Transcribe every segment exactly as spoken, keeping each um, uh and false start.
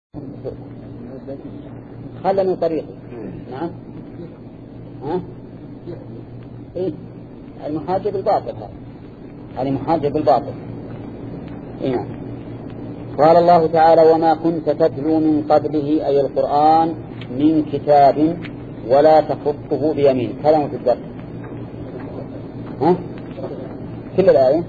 خلى من طريقه. نعم. ها؟ إيه؟ المحاجة بالباطل هذا. هذه محاجة بالباطل. إيه نعم. قال الله تعالى: وما كنت تتلو من قبله أي القرآن من كتاب ولا تخطه بيمين. كلام في الدرس. ها؟ كل الآية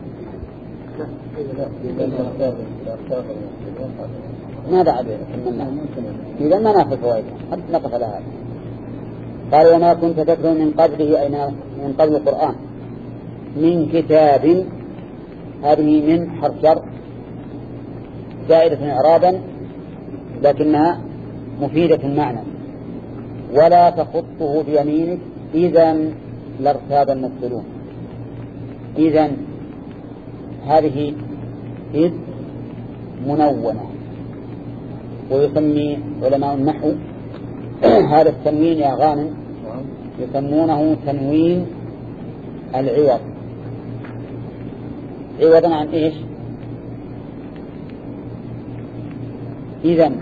ما بعد إذا ما ناخذ فوائد حتى نقف على هذا. قال: وما كنت تتلو من قبله أي من قبل القرآن من كتاب. هذه من حرف شر زائدة إعرابا لكنها مفيدة المعنى. ولا تخطه بيمينك إذن لارتاب المبطلون. إذن هذه إذ منونة، ويسمي علماء النحو هذا التنوين يا غانم يسمونه تنوين العوض. عوضا عن إيش؟ إذن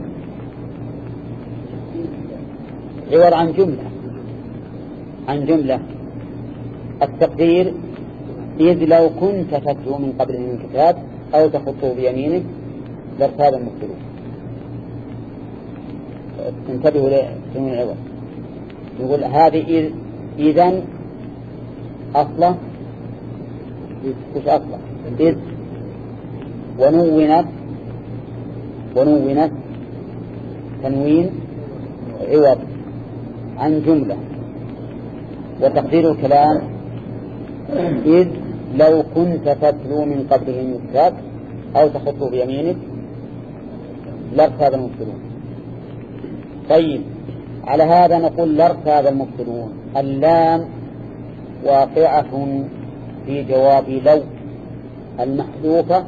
عوض عن جملة عن جملة التقدير: إذ لو كنت تتلو من قبله من كتاب أو تخطه بيمينك لارتاب المبطلون. انتبهوا لتنوين العوض. يقول هذه إذن أصله وش أصله؟ إذ ونونت ونونت تنوين عوض عن جملة. وتقدير الكلام: إذ لو كنت تتلو من قبله من كتاب أو تخطه بيمينك لارتاب المبطلون. طيب، على هذا نقول لارتاب المبطلون. اللام واقعة في جواب لو المحذوفة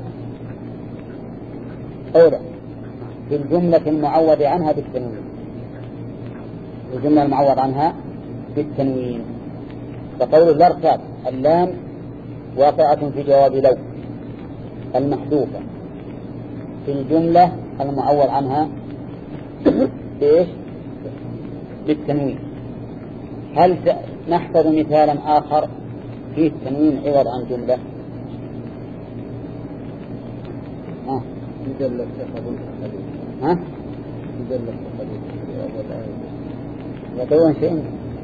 أولى في الجملة المعوض عنها بالتنوين. الجملة المعوض عنها بالتنوين. فقول لارتاب اللام واقعة في جواب لو المحذوفة في الجملة المعوض عنها بإيش؟ بالتنوين. هل نحفظ مثالا آخر فيه التنوين عوض عن جملة؟ ها؟ ها؟ يدون شيء.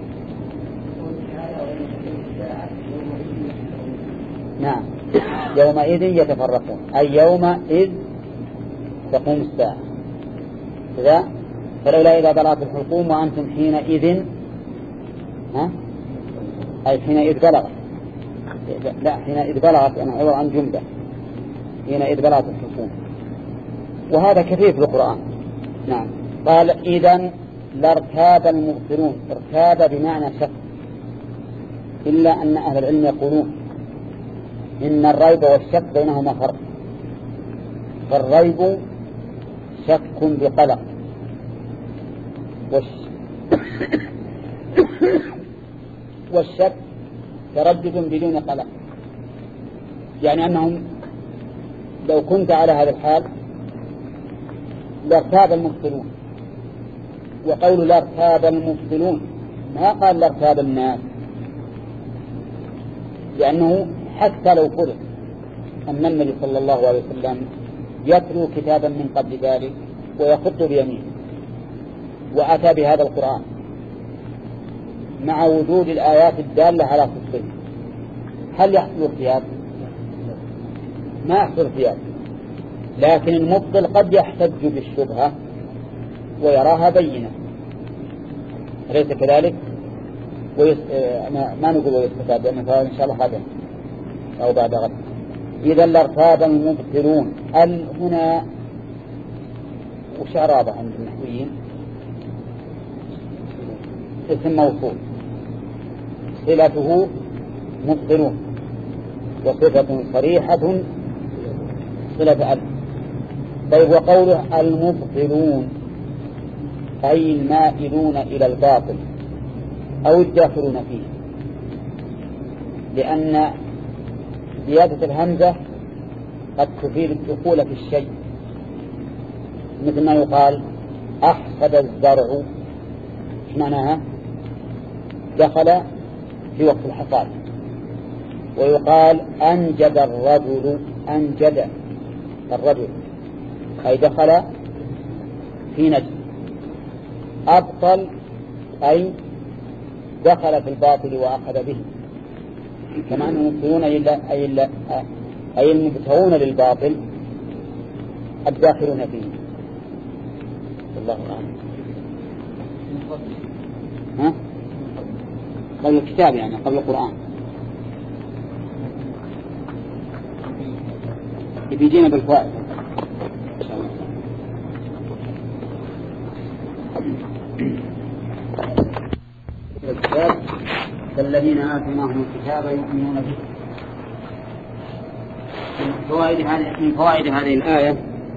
نعم. يومئذ يتفرقون أي يومئذ تقوم الساعة. إذا فلولا إذا بلغت الحلقوم وأنتم حينئذ ها أي حينئذ بلغت لا حينئذ بلغت أنا عوض عن جملة حينئذ بلغت الحلقوم. وهذا كثير في القرآن. نعم. قال: إذن لارتاب المبطلون. ارتاب بمعنى شك، إلا أن أهل العلم يقولون إن الريب والشك بينهما فرق. فالريب شك بقلق، والشك تردد بدون قلق. يعني أنهم لو كنت على هذا الحال لارتاب المبطلون. وقول لارتاب المبطلون ما قال لارتاب الناس، لأنه حتى لو فرض أن النبي صلى الله عليه وسلم يتلو كتابا من قبل ذلك ويخط بيمينه وأتى بهذا القرآن مع وجود الآيات الدالة على صدقه، هل يحصل ارتياب؟ ما يحصل ارتياب. لكن المبطل قد يحتج بالشبهة ويراها بينة، أليس كذلك؟ ويس... ما نقول ويستفاد لأنه إن شاء الله هذا أو بعد غد. إذا لارتاب المبطلون. ال هنا وش إعرابه عند النحويين؟ اسم موصول صلته مبطلون، وصفة صريحة صلة ال. طيب، وقوله المبطلون أي المائلون إلى الباطل أو الداخلون فيه، لأن زيادة الهمزة قد تفيد الدخول في الشيء، مثل ما يقال أحصد الزرع، إيش معناها؟ دخل في وقت الحصاد. ويقال أنجد الرجل، أنجد الرجل أي دخل في نجد. أبطل أي دخل في الباطل وأخذ به، كما أنهم يبطلون أي, أي المبتغون للباطل الداخلون فيه. الله أعلم. ها؟ قبل الكتاب يعني قبل القرآن يجينا بالفوائد. الكتاب فالذين آتيناهم الكتاب يؤمنون به. من فوائد هذه من فوائد هذه الآية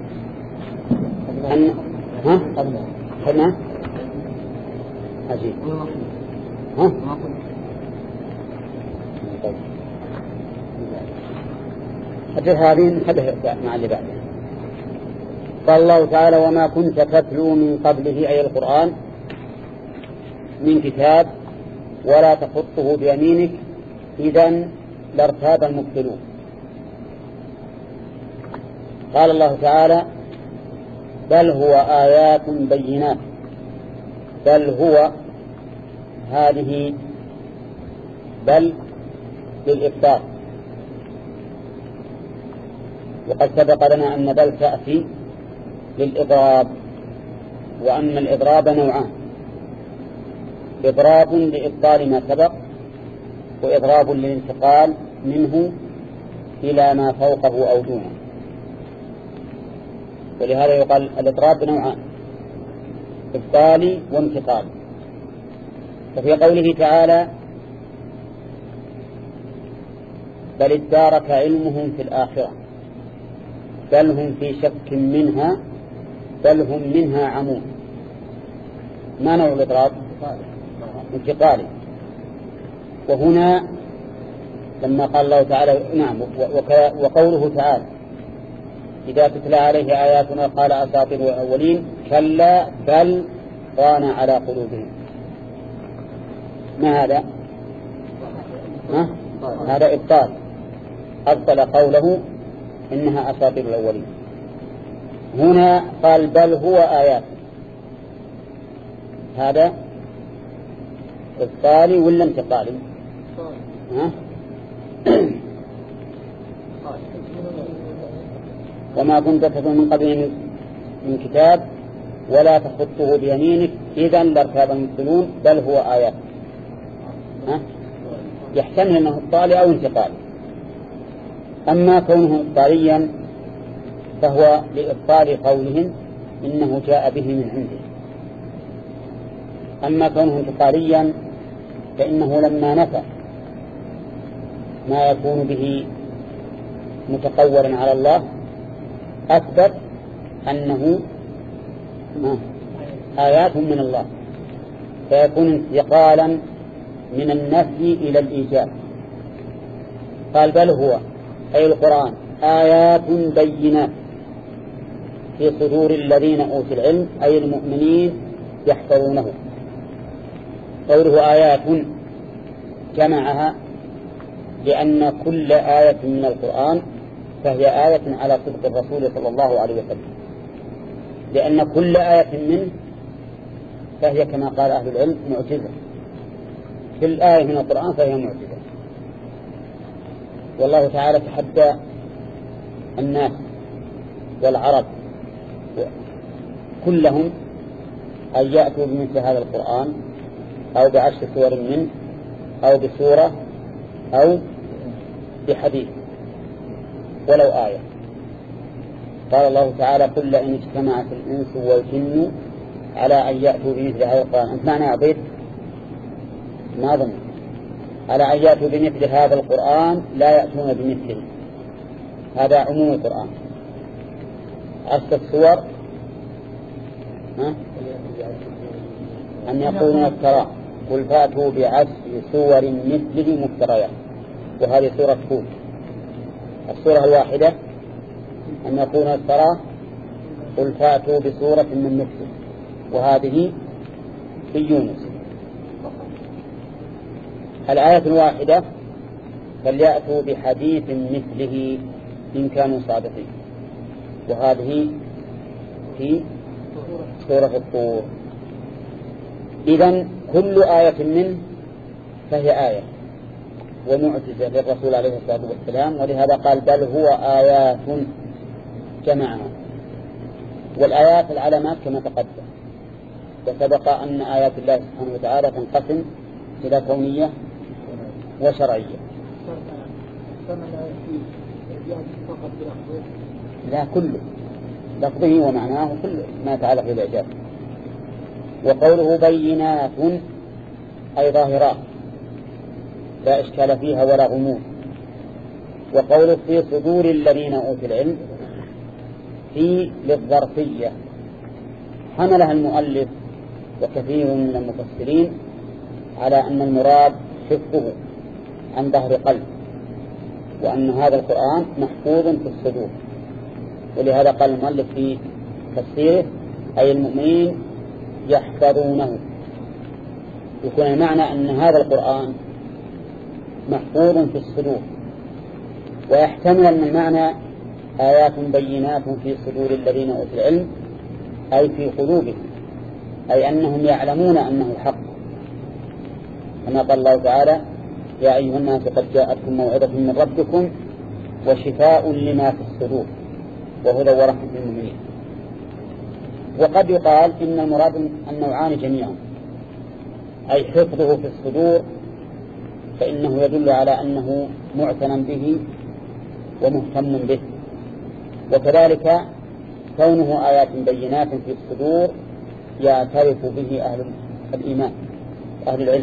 أن ها خدنا عجيب ها أجل هذه نحدث مع اللي بعدها. قال الله تعالى وما كنت تتلو من قبله أي القرآن من كتاب ولا تخطه بيمينك إذن لارتاب المبطلون. قال الله تعالى بل هو آيات بينات، بل هو هذه بل للإبطال، وقد سبق لنا أن بل تأتي للإضراب، وأن الإضراب نوعان: إضراب لإبطال ما سبق، وإضراب للانتقال منه إلى ما فوقه أو دونه. ولهذا يقال الإضراب نوعان: إبطالي وانتقالي. ففي قوله تعالى بل ادارك علمهم في الآخرة بل هم في شك منها بل هم منها عمون، ما نوع الإضراب؟ انتقالي. وهنا لما قال الله تعالى نعم وقوله تعالى إذا تتلى عليه آياتنا قال أساطير الأولين كلا بل ران على قلوبهم. ما هذا؟ ها؟ هذا إبطال، أبطل قوله إنها أساطير الأولين. هنا قال بل هو آيات، هذا إبطالي ولا انتقالي؟ ها؟ وما كنت تتلو من قبله من كتاب ولا تخطه بيمينك إذا لارتاب المبطلون بل هو آيات. ها؟ يحتمل أنه إبطالي أو انتقالي. أما كونه إبطاليا فهو لإبطال قولهم إنه جاء به من عنده. أما كونه انتقاليا فإنه لما نفى ما يكون به متقولا على الله أثبت أنه آيات من الله، فيكون انتقالا من النفي إلى الإيجاب. قال بل هو أي القرآن آيات بينات في صدور الذين أوتوا العلم أي المؤمنين يحفظونه. قوله آيات جمعها لأن كل آية من القرآن فهي آية على صدق الرسول صلى الله عليه وسلم، لأن كل آية منه فهي كما قال أهل العلم معجزة. كل آية من القرآن فهي معجزة. والله تعالى تحدى الناس والعرب كلهم أن يأتوا بمثل هذا القرآن أو بعشر سور منه أو بسورة أو بحديث ولو آية. قال الله تعالى قل إن اجتمعت الإنس والجن على أن يأتوا بمثل هذا القرآن. أنت معنى عبيد ما ظن على أن يأتوا بمثل هذا القرآن لا يأتون بمثله. هذا عموم القرآن. عشر السور ها؟ أن يقولون افتراه قل فأتوا بعشر سور مثله مفتريات، وهذه سورة هود. السورة الواحدة أن يقولون افتراه قل فأتوا بسورة من مثله وهذه في يونس. الآية الواحدة فليأتوا بحديث مثله إن كانوا صادقين، وهذه في سورة الطور. إذن كل آية منه فهي آية ومعجزة للرسول عليه الصلاة والسلام، ولهذا قال بل هو آيات جمعها. والآيات العلامات كما تقدم، وسبق أن آيات الله سبحانه وتعالى تنقسم إلى كونية وشرعية. لا، كله لفظه ومعناه كل ما يتعلق بالإعجاز. وقوله بينات أي ظاهرات لا إشكال فيها ولا غموض. وقوله في صدور الذين أوتوا العلم في للظرفية، حملها المؤلف وكثير من المفسرين على أن المراد حفظه عن ظهر قلب، وأن هذا القرآن محفوظ في الصدور. ولهذا قال المؤلف في تفسيره أي المؤمنين يحفظونه، يكون المعنى أن هذا القرآن محفوظ في الصدور. ويحتمل أن المعنى آيات بينات في صدور الذين أوتوا العلم أي في قلوبهم، أي أنهم يعلمون أنه حق، كما قال الله تعالى يا أيها الناس قد جاءتكم موعظة من ربكم وشفاء لما في الصدور وهدى ورحمة للمؤمنين. وقد يقال إن المراد النوعان جميعا، أي حفظه في الصدور فإنه يدل على أنه معتنى به ومهتم به، وكذلك كونه آيات بينات في الصدور يعترف به أهل الإيمان أهل العلم.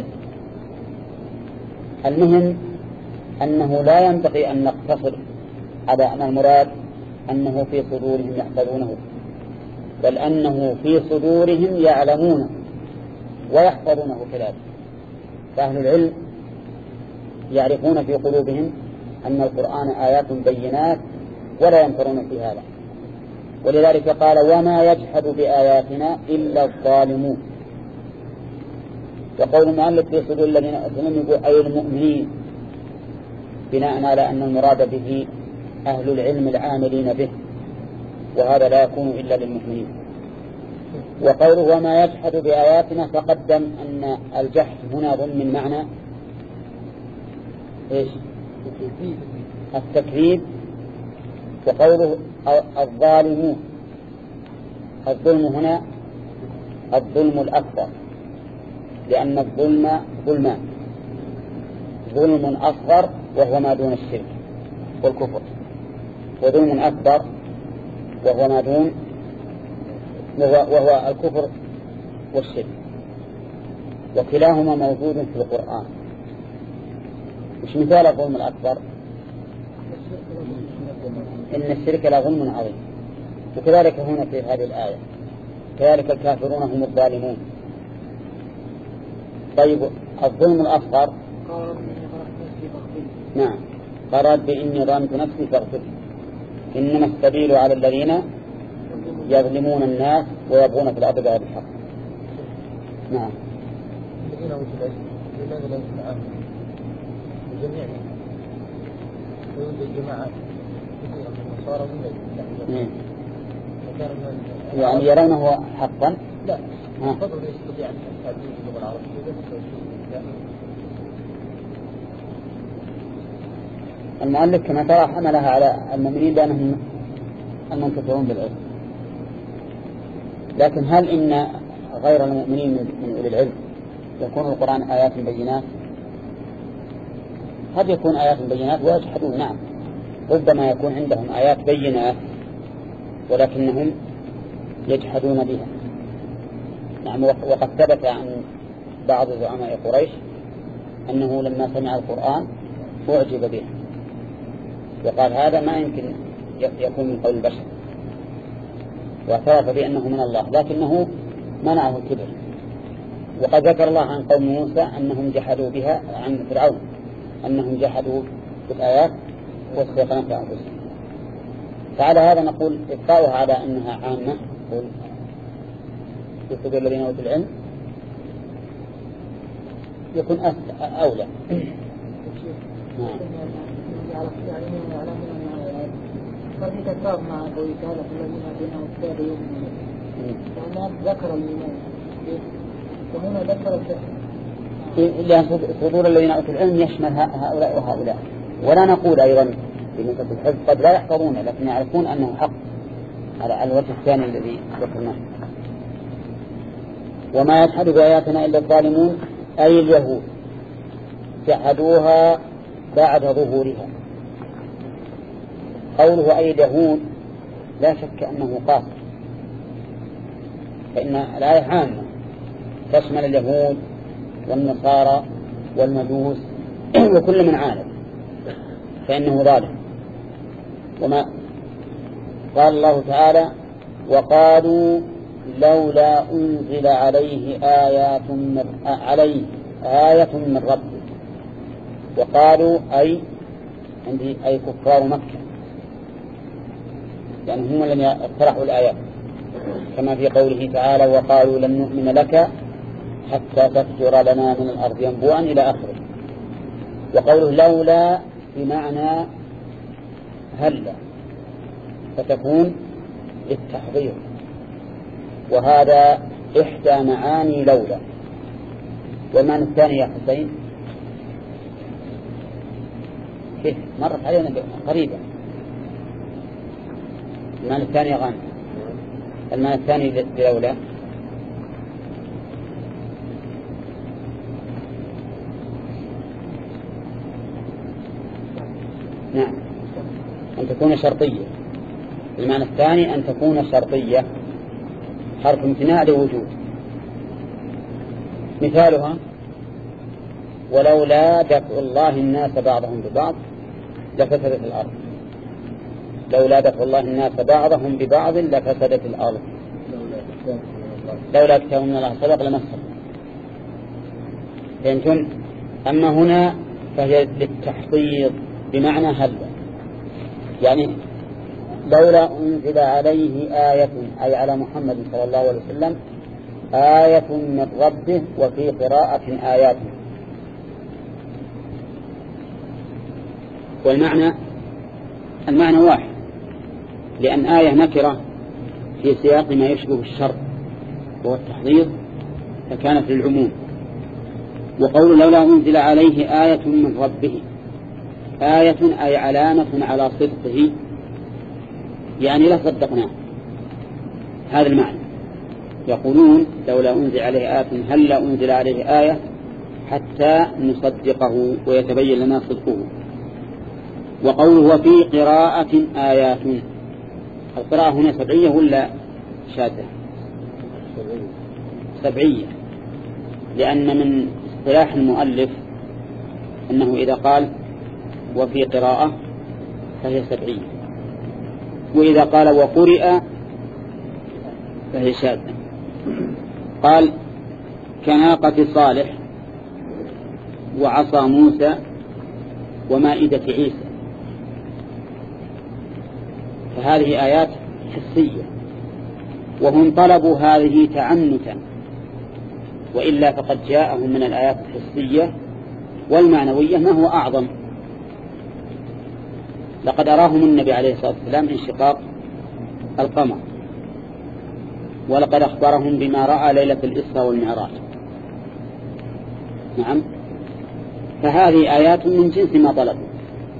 المهم أنه لا ينبغي أن نقتصر على أن المراد أنه في صدورهم يحفظونه، بل أنه في صدورهم يعلمونه ويحفظونه كذلك. فأهل العلم يعرفون في قلوبهم أن القرآن آيات بينات ولا ينكرون في هذا. ولذلك قال وما يجحد بآياتنا إلا الظالمون. وقول المؤلف في صدور الذين أسلموا أي المؤمنين، بناء على أن المراد به أهل العلم العاملين به، وهذا لا يكون إلا للمؤمنين. وقوله وما يجحد بآياتنا تقدم أن الجحد هنا ضمن معنى إيش؟ التكذيب. وقوله الظالمون، الظلم هنا الظلم الأكبر، لأن الظلم ظلمان، ظلم أصغر وهو ما دون الشرك والكفر، وظلم أكبر وهو ما دون وهو الكفر والشرك، وكلاهما موجود في القرآن. مش مثال الظلم الأكبر؟ إن الشرك لظلم عظيم. وكذلك هنا في هذه الآية كذلك الكافرون هم الظالمون. طيب الظلم الأصغر نعم قال بإني ظلمت نفسي فاغفر، إنما السبيل على الذين يظلمون الناس ويبغون في الأرض بغير الحق. نعم الذين أوتوا العلم لماذا لا يسمعون جميعا ويوجد الجماعات كثيرة من النصارى ومن يعني يرونه حقا؟ لا فضل يستطيع أن يستعدين اللغة العربية بس. المؤلف كما ترى حملها على المؤمنين لأنهم المنتفعون بالعلم، لكن هل إن غير المؤمنين من أولي العلم يكون القرآن آيات بينات؟ قد يكون آيات بينات ويجحدون، نعم ربما يكون عندهم آيات بينات ولكنهم يجحدون بها. نعم وقد ثبت عن بعض زعماء قريش أنه لما سمع القرآن أعجب به وقال هذا ما يمكن يكون من قول البشر، واعترف بأنه من الله لكنه منعه الكبر. وقد ذكر الله عن قوم موسى أنهم جحدوا بها، عن فرعون أنهم جحدوا بالآيات واستيقنوا في أنفسهم. فعلى هذا نقول إبقاؤها على أنها عامة في صدور الذين أوتوا العلم يكون أولى. صار في تكرار مع قوله تعالى الذين آتيناهم الكتاب يؤمنون وما ذكر الإيمان وهنا ذكر الشهر لأن صدور الذين أوتوا العلم يشمل هؤلاء وهؤلاء. ولا نقول أيضا بالنسبة للحفظ قد لا يحفظونه لكن يعرفون أنه حق على الوجه الثاني الذي ذكرناه. وما يجحد بآياتنا إلا الظالمون أي اليهود جحدوها بعد ظهورها. قوله أي اليهود لا شك أنه قاصر، فإن الآية عامة تشمل اليهود والنصارى والمجوس وكل من عانى، فإنه ظالم. وما قال الله تعالى وقالوا لولا أنزل عليه آيات من عليه آية من ربه. وقالوا أي عندي أي كفار مكة، يعني هم الذين اقترحوا الآيات كما في قوله تعالى وقالوا لن نؤمن لك حتى تفجر لنا من الأرض ينبوعا إلى آخره. وقوله لولا بمعنى هلا فتكون للتحضير، وهذا إحدى معاني لولا. والمعنى الثاني يا حسين كيف مرت علينا قريبا. المعنى الثاني غانم. المعنى الثاني لولا نعم أن تكون شرطية. المعنى الثاني أن تكون شرطية حرف امتناع لوجود. مثالها ولولا دفع الله الناس بعضهم ببعض لفسدت الأرض. لولا دفع الله الناس بعضهم ببعض لفسدت الأرض. لولا كتاب من الله سبق لمسهم. فهمتم؟ أما هنا فهي للتحضيض بمعنى هل، يعني لولا أنزل عليه آية أي على محمد صلى الله عليه وسلم آية من ربه، وفي قراءة آيات. والمعنى المعنى واحد، لأن آية نكرة في سياق ما يشبه الشرط وهو التحضيض فكانت للعموم. وقول لولا أنزل عليه آية من ربه، آية أي علامة على صدقه، يعني لا صدقناه. هذا المعنى. يقولون لولا أنزل عليه آية هل لا أنزل عليه آية حتى نصدقه ويتبين لنا صدقه. وقوله وفي قراءة آيات، القراءة هنا سبعية ولا شاذة؟ سبعية، لأن من اصطلاح المؤلف أنه إذا قال وفي قراءة فهي سبعية، وإذا قال وقرئ فهي شاذة. قال كناقة صالح وعصا موسى ومائدة عيسى، فهذه آيات حسية، وهم طلبوا هذه تعنتا، وإلا فقد جاءهم من الآيات الحسية والمعنوية ما هو أعظم. لقد أراهم النبي عليه الصلاة والسلام انشقاق القمر، ولقد أخبرهم بما رأى ليلة الإسراء والمعراج. نعم، فهذه آيات من جنس ما طلبوا،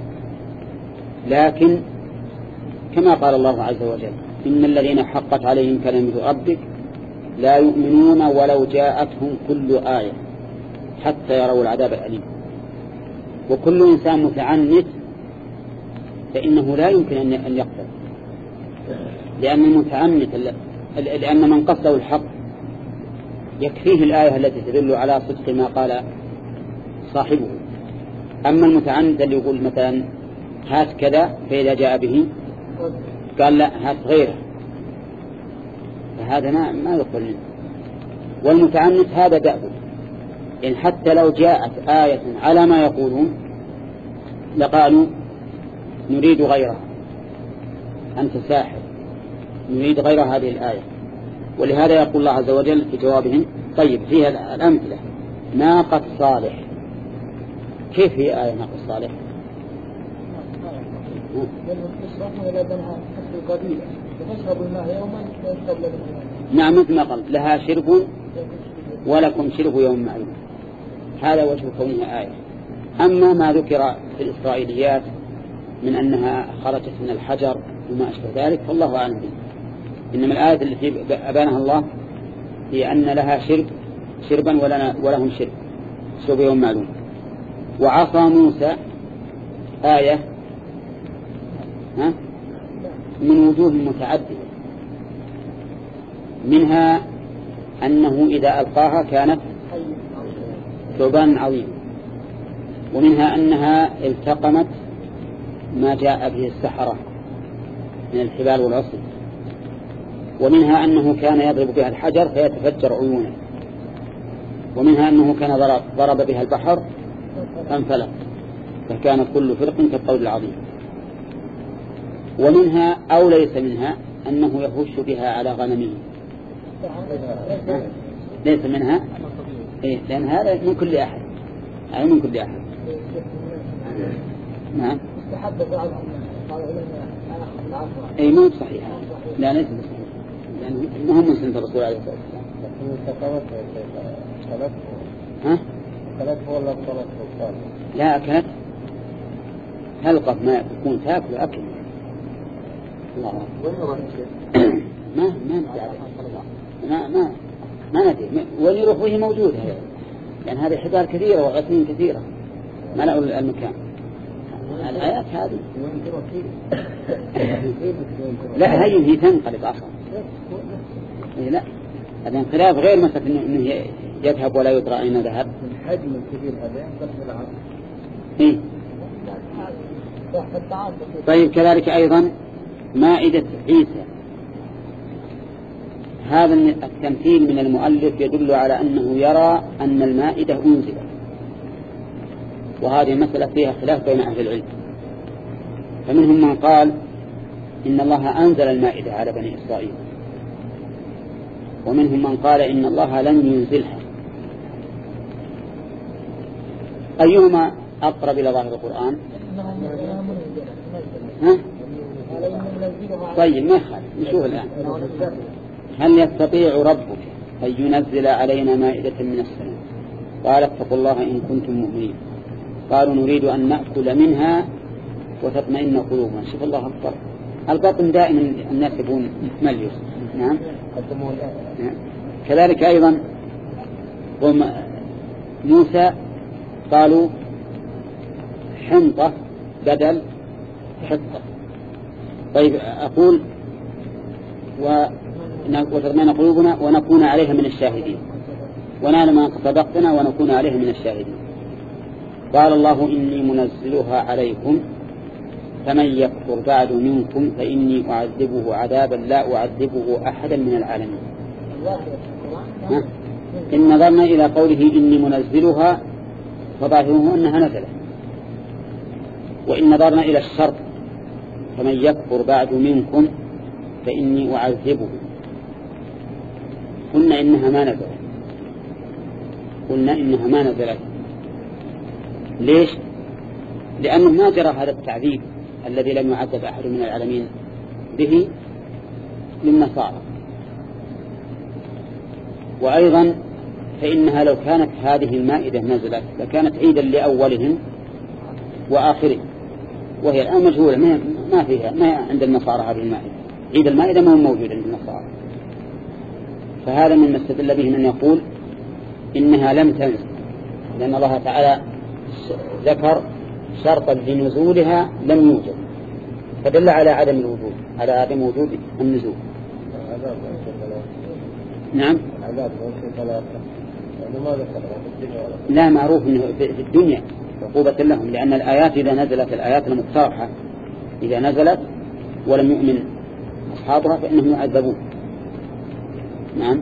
لكن كما قال الله عز وجل إن الذين حقت عليهم كلمة ربك لا يؤمنون ولو جاءتهم كل آية حتى يروا العذاب الأليم. وكل إنسان متعنت فإنه لا يمكن أن يقبل، لأن المتعنت لأن من قصده الحق يكفيه الآية التي تدل على صدق ما قال صاحبه. أما المتعنت اللي يقول مثلا هات كذا فإذا جاء به قال لا هات غيره، فهذا ما ما يقبل منه. والمتعنت هذا دأبه، إن حتى لو جاءت آية على ما يقولون لقالوا نريد غيرها، أنت ساحر، نريد غير هذه الآية. ولهذا يقول الله عز وجل في جوابهم. طيب فيها الأمثلة. ناقة صالح، كيف هي آية ناقة صالح؟ نعم مثل ما قال لها شرب ولكم شرب يوم معلوم، هذا وجه كونها آية. أما ما ذكر في الإسرائيليات من أنها خرجت من الحجر وما أشبه ذلك فالله أعلم به، إنما الآية التي أبانها الله هي أن لها شرب شربا ولنا ولهم شرب شرب يوم معلوم. وعصا موسى آية ها من وجوه متعددة، منها أنه إذا ألقاها كانت ثعبان عظيم، ومنها أنها التقمت ما جاء به السحرة من الحبال والعصي، ومنها أنه كان يضرب بها الحجر فيتفجر عيونه، ومنها أنه كان ضرب, ضرب بها البحر فانفلق فكان كل فرق كالطود العظيم. ومنها أو ليس منها أنه يهش بها على غنمه، ليس منها إيه؟ لأن هذا من كل أحد، هذا من كل أحد. نعم أي مو صحيح، لا ليس صحيح، لأنه ما هم من سنة الرسول عليه الصلاة والسلام. ها؟ ولا لا أكلت هلقة ما يكون تأكل أكل الله ما ما ما ما ما ندري وين يروح وهي موجودة، لأن هذه حبال كثيرة وغسمين كثيرة ملأوا المكان. الآيات هذه لا هي هي تنقلب أصلا، لا هذا انقلاب غير مسألة إنه, إنه يذهب ولا يدرى أين ذهب. الحجم الكبير هذا ينقلب العصر. إيه. طيب كذلك أيضا مائدة عيسى، هذا التمثيل من المؤلف يدل على أنه يرى أن المائدة أنزلت، وهذه مسألة فيها خلاف بين أهل العلم، فمنهم من قال إن الله أنزل المائدة على بني إسرائيل، ومنهم من قال إن الله لن ينزلها. أيهما أقرب إلى ظاهر القرآن؟ ها؟ طيب ما يخالف، نشوف الآن. هل يستطيع ربك أن ينزل علينا مائدة من السماء؟ قال اتقوا الله إن كنتم مؤمنين. قالوا نريد أن نأكل منها وتطمئن قلوبنا. شوف الله أكبر، البطن دائما الناس يبون مليوس. نعم. كذلك أيضا قوم موسى قالوا حنطة بدل حطة. طيب أقول وتطمئن قلوبنا ونكون عليها من الشاهدين، ونال ما صدقتنا ونكون عليها من الشاهدين. قال الله إني منزلها عليكم فمن يكفر بعد منكم فإني أعذبه عذابا لا أعذبه أحدا من العالمين. إن نظرنا إلى قوله إني منزلها فظاهره أنها نزلت، وإن نظرنا إلى الشرط فمن يكفر بعد منكم فإني أعذبه قلنا إنها ما نزلت، قلنا إنها ما نزلت. ليش؟ لأنه ما جرى هذا التعذيب الذي لم يعذب أحد من العالمين به للنصارى. وأيضا فإنها لو كانت هذه المائدة نزلت لكانت عيدا لأولهم وآخرهم، وهي الآن مجهولة ما فيها، ما عند النصارى هذه المائدة. عيد المائدة ما هو موجود عند النصارى، فهذا من ما استدل به من يقول إنها لم تنزل، لأن الله تعالى ذكر شرطا لنزولها لم يوجد، فدل على عدم الوجود، على عدم وجود النزول. نعم. لا معروف إنه في الدنيا عقوبة لهم، لأن الآيات إذا نزلت الآيات المقترحة إذا نزلت ولم يؤمن أصحابها فإنهم يعذبون. نعم.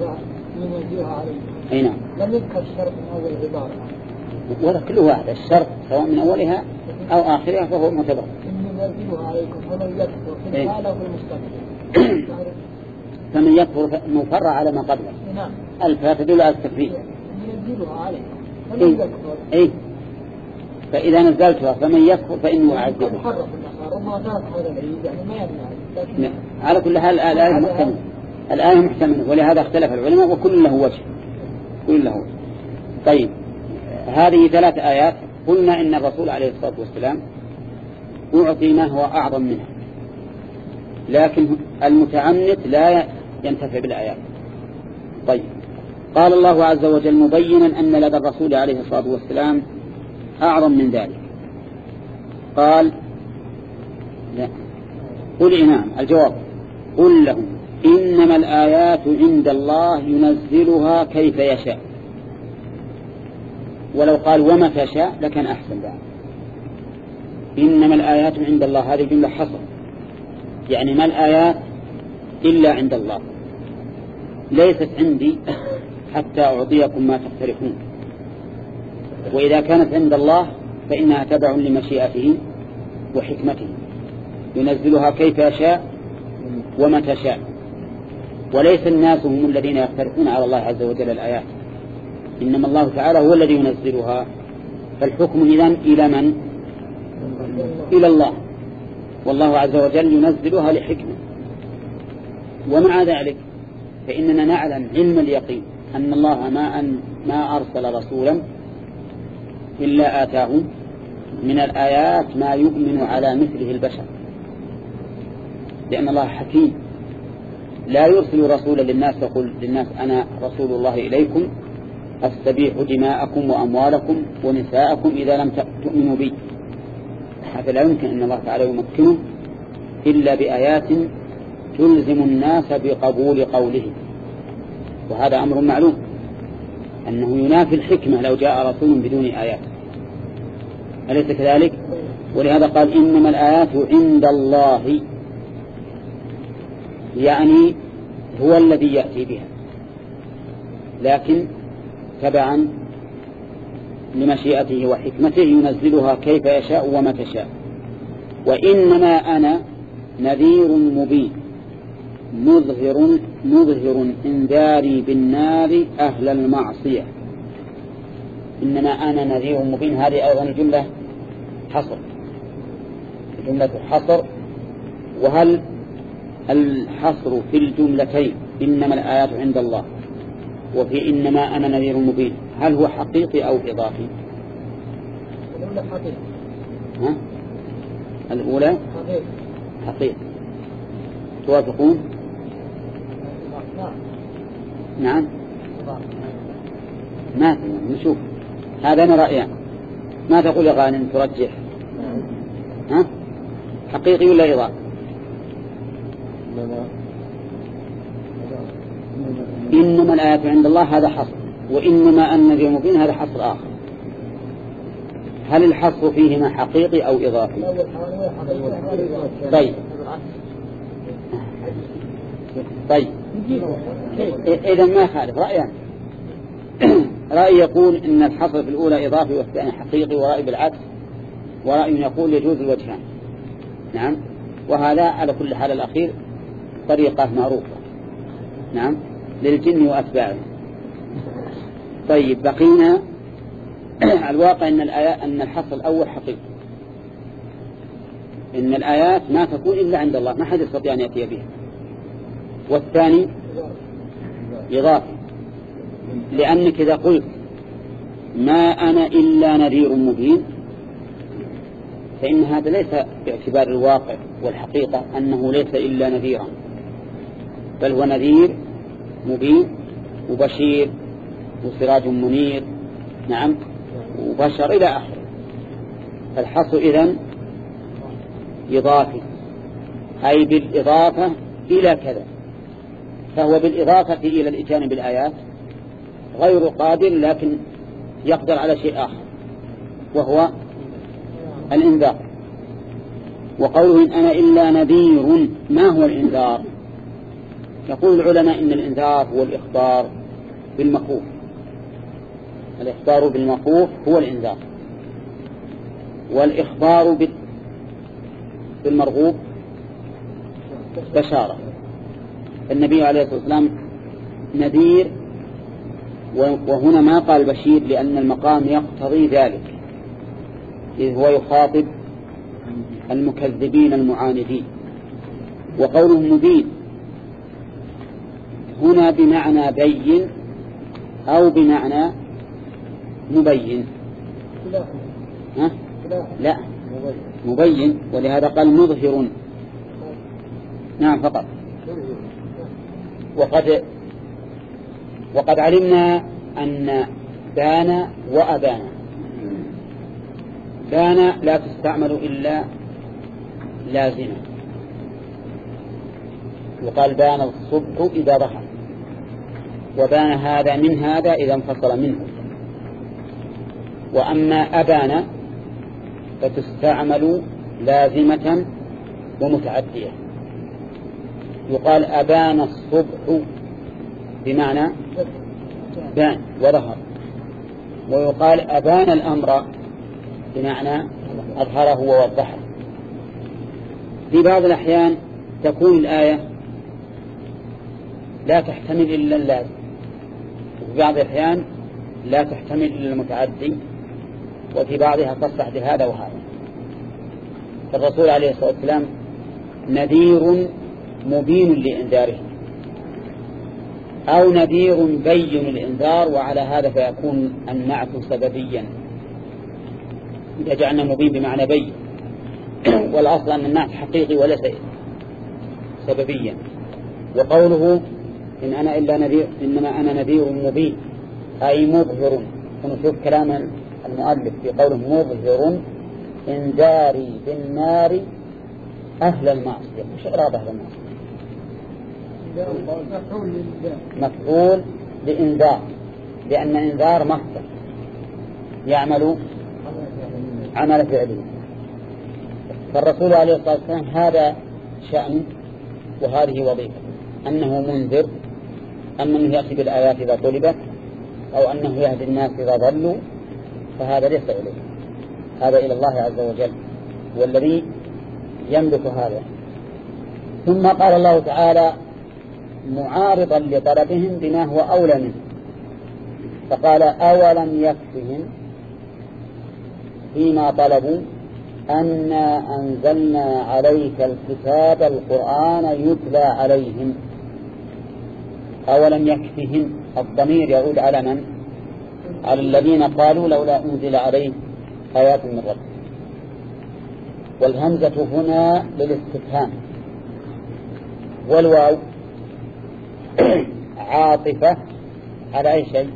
أي نعم. لم يذكر الشرط من أول العبارة ولا كل واحد الشرط سواء من أولها أو آخرها فهو معتبر. إني نزلها عليكم ومن يكفر في الحالة وفي المستقبل. فمن يكفر مفرع على ما قبله. نعم. الفاء تدل على التكفير. ينزلها عليه. إيه؟ إيه؟ فإذا نزلتها فمن يكفر فإنه يعذبه. محرف النصارى وما كانت هذا العيد يعني ما يمنع. نعم. على كل حال الآية محتملة. الآية محتملة ولهذا اختلف العلماء وكل له وجه. كل له وجه. طيب هذه ثلاث آيات قلنا إن الرسول عليه الصلاة والسلام أعطي ما هو أعظم منها، لكن المتعنت لا ينتفع بالآيات. طيب قال الله عز وجل مبينا أن لدى الرسول عليه الصلاة والسلام أعظم من ذلك. قال لا قل نعم. الجواب قل لهم إنما الآيات عند الله ينزلها كيف يشاء. ولو قال ومتى شاء لكن أحسن بعد. إنما الآيات عند الله هذه جملة حصر، يعني ما الآيات إلا عند الله، ليست عندي حتى أعطيكم ما تقترحون. وإذا كانت عند الله فإنها تبع لمشيئته وحكمته، ينزلها كيف يشاء ومتى شاء. وليس الناس هم الذين يقترحون على الله عز وجل الآيات، إنما الله تعالى هو الذي ينزلها. فالحكم إذن إلى من؟ إلى الله، والله عز وجل ينزلها لحكمة. ومع ذلك فإننا نعلم علم اليقين أن الله ما, أن ما أرسل رسولا إلا آتاه من الآيات ما يؤمن على مثله البشر، لأن الله حكيم لا يرسل رسولا للناس يقول للناس أنا رسول الله إليكم أستبيح دماءكم وأموالكم ونساءكم إذا لم تؤمنوا بي. هذا لا يمكن أن الله تعالى يمكنه إلا بآيات تلزم الناس بقبول قوله، وهذا أمر معلوم أنه ينافي الحكمة لو جاء رسول بدون آيات، أليس كذلك؟ ولهذا قال إنما الآيات عند الله، يعني هو الذي يأتي بها، لكن تبعا لمشيئته وحكمته ينزلها كيف يشاء ومتى شاء. وإنما أنا نذير مبين مظهر مظهر انذاري بالنار أهل المعصية. إنما أنا نذير مبين، هذه أيضا جملة حصر، جملة حصر. وهل الحصر في الجملتين إنما الآيات عند الله وفي إنما أنا نذير مبين هل هو حقيقي أو إضافي؟ الأولى حقيقي. ها؟ الأولى حقيقي. حقيقي. توافقون؟ نعم. نعم. ما نشوف هذا رأيان. ما تقول يا غانم ترجح؟ ها؟ حقيقي ولا إضافي؟ إنما الآيات عند الله هذا حصر، وإنما النذير مبين هذا حصر آخر. هل الحصر فيهما حقيقي أو إضافي؟ طيب طيب إذا ما يخالف رأيان. رأي يقول إن الحصر في الأولى إضافي والثاني حقيقي، ورأي بالعكس، ورأي يقول يجوز الوجهان. نعم. وهذا على كل حال الأخير طريقة معروفة، نعم، للجن وأتباعه. طيب بقينا الواقع أن الآيات أن الحصر الأول حقيقي، إن الآيات ما تكون إلا عند الله، ما حد يستطيع أن يأتي بها. والثاني إضافي، لأنك إذا قلت ما أنا إلا نذير مبين فإن هذا ليس باعتبار الواقع والحقيقة أنه ليس إلا نذيرا، بل هو نذير مبين وبشير وسراج منير، نعم، وبشر إلى آخره. فالحصر إذن إضافي، أي بالإضافة إلى كذا، فهو بالإضافة إلى الإتيان بالآيات غير قادر، لكن يقدر على شيء آخر وهو الإنذار. وقوله إن أنا إلا نذير، ما هو الإنذار؟ يقول العلماء إن الإنذار هو الإخبار بالمخوف، الإخبار بالمخوف هو الإنذار، والإخبار بالمرغوب بشارة. النبي عليه الصلاة والسلام نذير، وهنا ما قال بشير لأن المقام يقتضي ذلك، إذ هو يخاطب المكذبين المعاندين. وقوله مبين هنا بمعنى بين أو بمعنى مبين؟ ها؟ لا، مبين، ولهذا قال مظهر. نعم فقط. وقد وقد علمنا أن بان وأبان، بان لا تستعمل إلا لازمة، وقال بان الصبح إذا ظهر، وبان هذا من هذا إذا انفصل منه. وأما أبان فتستعمل لازمة ومتعدية، يقال أبان الصبح بمعنى بان وظهر، ويقال أبان الأمر بمعنى أظهره ووضحه. في بعض الأحيان تكون الآية لا تحتمل إلا اللازم، وفي بعض الأحيان لا تحتمل إلا المتعدي، وفي بعضها تصلح بهذا وهذا. فالرسول عليه الصلاة والسلام نذير مبين لإنذاره، أو نذير بين الإنذار، وعلى هذا فيكون النعت سببيا إذا جعلنا مبين بمعنى بين، والأصل أن النعت حقيقي وليس سببيا. وقوله إن أنا إلا نذير، إنما أنا نذير مبين أي مظهر. ونشوف كلام المؤلف في قوله مظهر إنذاري بالنار أهل المعصية. مش إعراب أهل المعصية؟ مفعول لإنذار، لأن إنذار مصدر يعمل عمل فعله. فالرسول عليه الصلاة والسلام هذا شأنه وهذه وظيفته، أنه منذر، أما أنه يأتي بالآيات إذا طلبت، أو أنه يهدي الناس إذا ضلوا، فهذا ليس إليه، هذا إلى الله عز وجل والذي يملك هذا. ثم قال الله تعالى معارضا لطلبهم بما هو أولى منه، فقال أولم يكفهم فيما طلبوا أنا أنزلنا عليك الكتاب القرآن يتلى عليهم. أولم يكفهم، الضمير يعود على من؟ على الذين قالوا لولا أنزل عليه آيات من ربه. والهمزة هنا للاستفهام، والواو عاطفة على أي شيء؟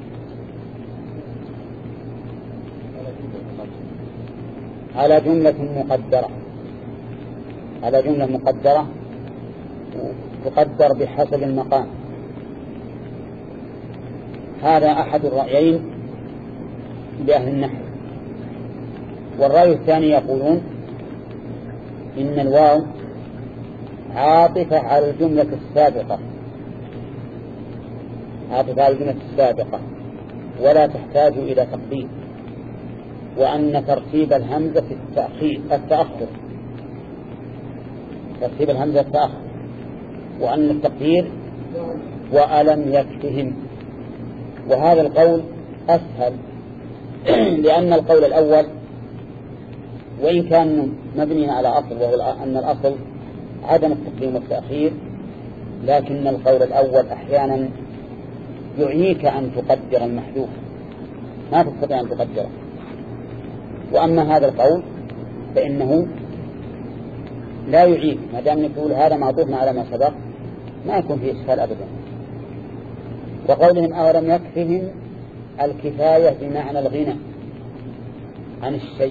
على جملة مقدرة، على جملة مقدرة تقدر بحسب المقام. هذا أحد الرأيين لأهل النحو. والرأي الثاني يقولون إن الواو عاطفة على الجملة السابقة، عاطفة على الجملة السابقة ولا تحتاج إلى تقدير، وأن ترتيب الهمزة في التأخير التأخر، ترتيب الهمزة التأخر، وأن التقدير وألم يكفهم. وهذا القول أسهل، لأن القول الأول وإن كان مبني على أصل، وهو أن الأصل عدم التقديم والتأخير، لكن القول الأول أحيانا يعيك أن تقدر المحذوف، ما تستطيع أن تقدره. وأما هذا القول فإنه لا يعيك، ما دام نقول هذا معطوف على ما سبق ما يكون فيه إشكال أبدا. وقولهم أولم يكفهم الكفاية بمعنى الغنى عن الشيء،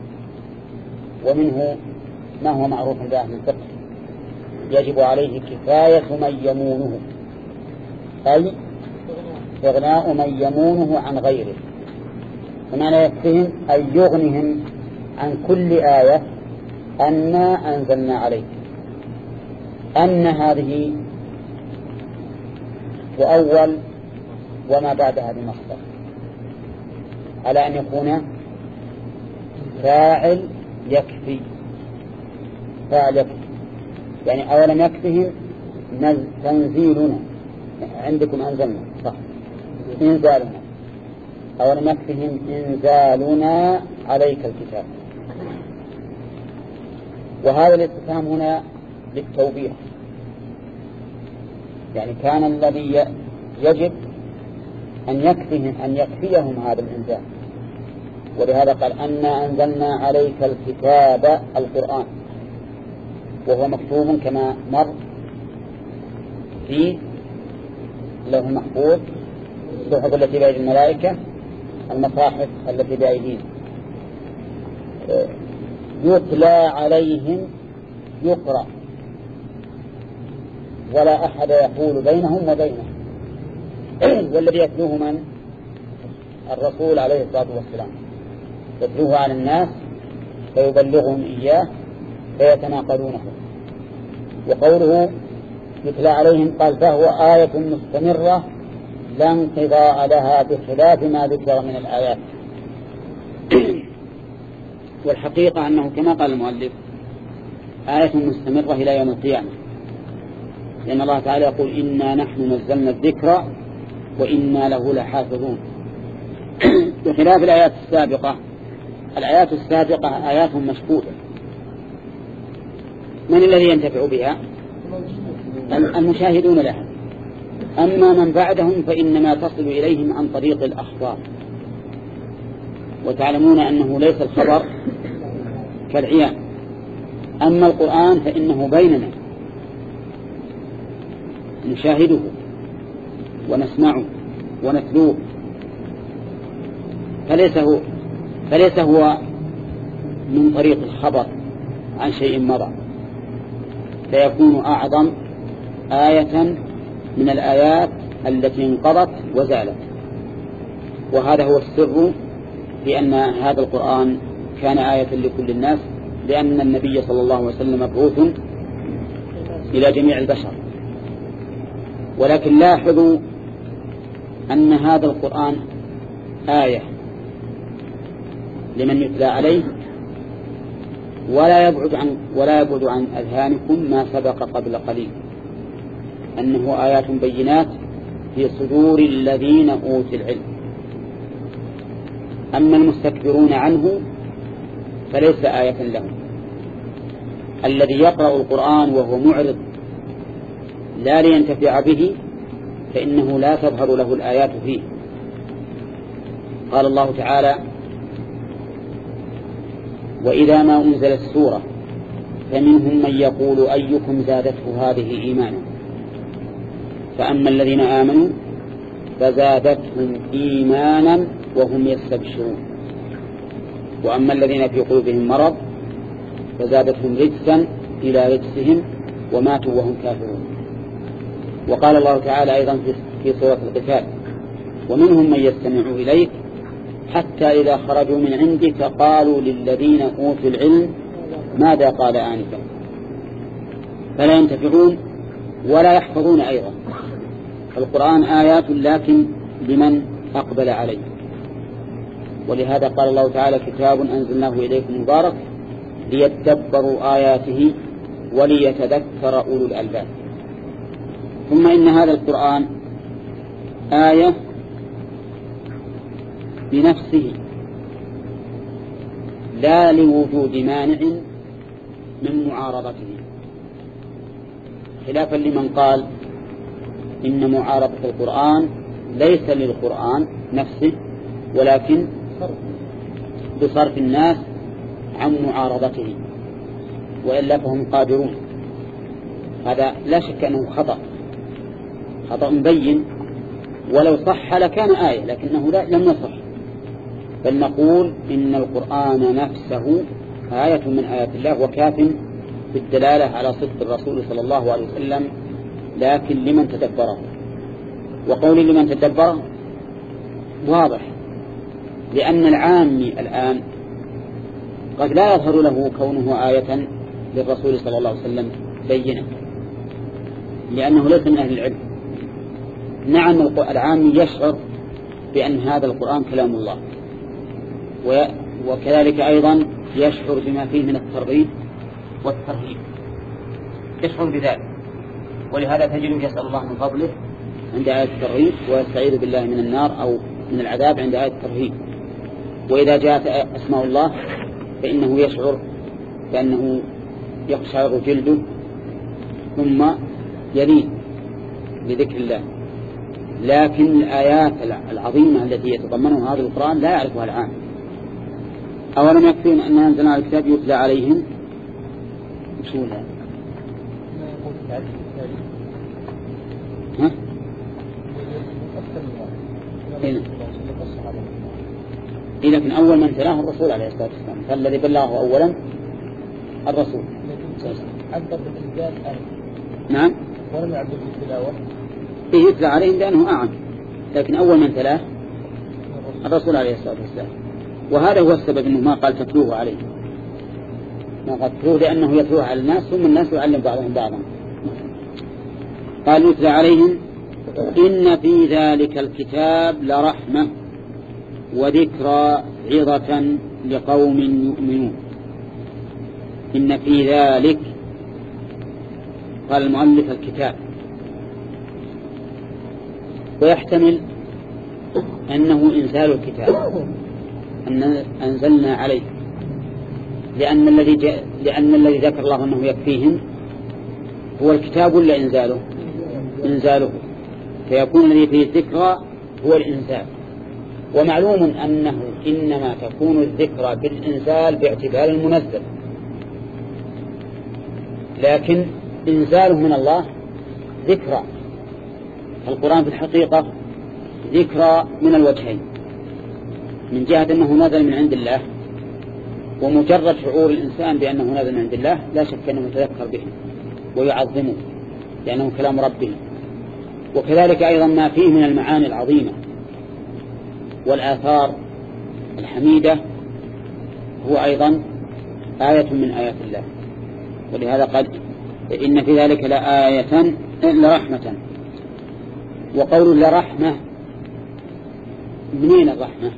ومنه ما هو معروف عند أهل الفقه يجب عليه كفاية من يمونه، أي إغناء من يمونه عن غيره. فمعنى يكفهم أي يغنهم عن كل آية أنا أنزلنا عليك. أن هذه وأول وما بعدها بمصدر، على أن يكون فاعل يكفي، فاعل يكفي، يعني أولم يكفهم تنزيلنا، عندكم أنزلنا صح، إنزالنا، أولم يكفهم إنزالنا عليك الكتاب. وهذا الاستفهام هنا للتوبيخ، يعني كان الذي يجب أن يكفيهم أن يكفيهم هذا الإنزال، ولهذا قال أنا أنزلنا عليك الكتاب القرآن، وهو مكتوب كما مر في لوح المحفوظ، الصحف التي بأيدي الملائكة، المصاحف التي بأيدينا، يتلى عليهم يقرأ، ولا أحد يحول بينهم وبينه. والذي يتلوه من؟ الرسول عليه الصلاة والسلام، يتلوه على الناس فيبلغهم إياه فيتناقلونه. وقوله يتلى عليهم قال فهو آية مستمرة لا انقضاء لها بخلاف ما ذكر من الآيات. والحقيقة أنه كما قال المؤلف آية مستمرة إلى يوم القيامة، لأن الله تعالى يقول إنا نحن نزلنا الذكر وإنا له لحافظون، بخلاف الآيات السابقة. الآيات السابقة آيات مشهودة، من الذي ينتفع بها؟ المشاهدون لها. أما من بعدهم فإنما تصل إليهم عن طريق الأخبار، وتعلمون أنه ليس الخبر كالعيان. أما القرآن فإنه بيننا نشاهده ونسمعه ونتلوه، فليس هو, فليس هو من طريق الخبر عن شيء مضى، فيكون أعظم آية من الآيات التي انقضت وزالت. وهذا هو السر في أن هذا القرآن كان آية لكل الناس، لأن النبي صلى الله عليه وسلم مبعوث إلى جميع البشر. ولكن لاحظوا أن هذا القرآن آية لمن يتلى عليه، ولا يبعد عن ولا يبعد عن أذهانكم ما سبق قبل قليل أنه آيات بينات في صدور الذين أوتوا العلم. أما المستكبرون عنه فليس آية لهم. الذي يقرأ القرآن وهو معرض لا لينتفع به فإنه لا تظهر له الآيات فيه. قال الله تعالى وإذا ما أنزلت سورة فمنهم من يقول أيكم زادته هذه إيمانا فأما الذين آمنوا فزادتهم إيمانا وهم يستبشرون وأما الذين في قلوبهم مرض فزادتهم رجسا إلى رجسهم وماتوا وهم كافرون. وقال الله تعالى أيضا في سورة القتال ومنهم من يستمع إليك حتى إذا خرجوا من عندك قالوا للذين أوتوا العلم ماذا قال آنفا، فلا ينتفعون ولا يحفظون أيضا. القرآن آيات لكن لمن أقبل عليه. ولهذا قال الله تعالى كتاب أنزلناه إليكم مبارك ليتدبروا آياته وليتذكر أولو الألباب. ثم إن هذا القرآن آية بنفسه لا لوجود مانع من معارضته، خلافا لمن قال إن معارضة القرآن ليس للقرآن نفسه ولكن بصرف الناس عن معارضته، وإلا فهم قادرون. هذا لا شك أنه خطأ خطأ مبين، ولو صح لكان آية لكنه لم يصح. بل نقول إن القرآن نفسه آية من آيات الله وكاف في الدلالة على صدق الرسول صلى الله عليه وسلم، لكن لمن تدبره. وقول لمن تدبره واضح، لأن العامي الآن قد لا يظهر له كونه آية للرسول صلى الله عليه وسلم بينة، لأنه ليس من أهل العلم. نعم العامي يشعر بأن هذا القرآن كلام الله، وكذلك أيضا يشعر بما فيه من الترغيب والترهيب، يشعر بذلك، ولهذا تجده يسأل الله من فضله عند آية الترهيب ويستعيذ بالله من النار أو من العذاب عند آية الترهيب. وإذا جاءت أسماء الله فإنه يشعر بأنه يقشعر جلده ثم يلين بذكر الله. لكن الآيات العظيمة التي يتضمنها هذا القرآن لا يعرفها العام. أولا يكفي أن أنزلنا على الكتاب يتلى عليهم شولا ها؟ إيه لكن أول من تلاه الرسول عليه الصلاة والسلام، فالذي بلغه أولا الرسول. عبر بالإنزال آية. نعم. ولم يعبر بالتلاوة. إيه يتلى عليهم لأنه أعم، لكن أول من تلاه الرسول عليه الصلاة والسلام. وهذا هو السبب أنه ما قال تتلوه عليه، ما قال تتلوه لأنه يتلوه على الناس ثم الناس يعلم بعضهم بعضا. قال يتلى عليهم إن في ذلك الكتاب لرحمة وذكرى عظة لقوم يؤمنون. إن في ذلك، قال المؤلف الكتاب، ويحتمل أنه إنزال الكتاب، أن أنزلنا عليه، لأن الذي جاء لأن الذي ذكر الله أنه يكفيهم هو الكتاب ولا إنزاله؟ إنزاله، فيكون الذي فيه الذكرى هو الإنزال. ومعلوم أنه إنما تكون الذكرى بالإنزال باعتبار المنزل، لكن إنزاله من الله ذكرى. القرآن في الحقيقة ذكرى من الوجهين، من جهة أنه نزل من عند الله، ومجرد شعور الإنسان بأنه نزل من عند الله لا شك أنه يتذكر به ويعظمه لأنه كلام ربه. وكذلك أيضا ما فيه من المعاني العظيمة والآثار الحميدة هو أيضا آية من آيات الله. ولهذا قد إن في ذلك لآية لرحمة. وقول لرحمة، منين الرحمة؟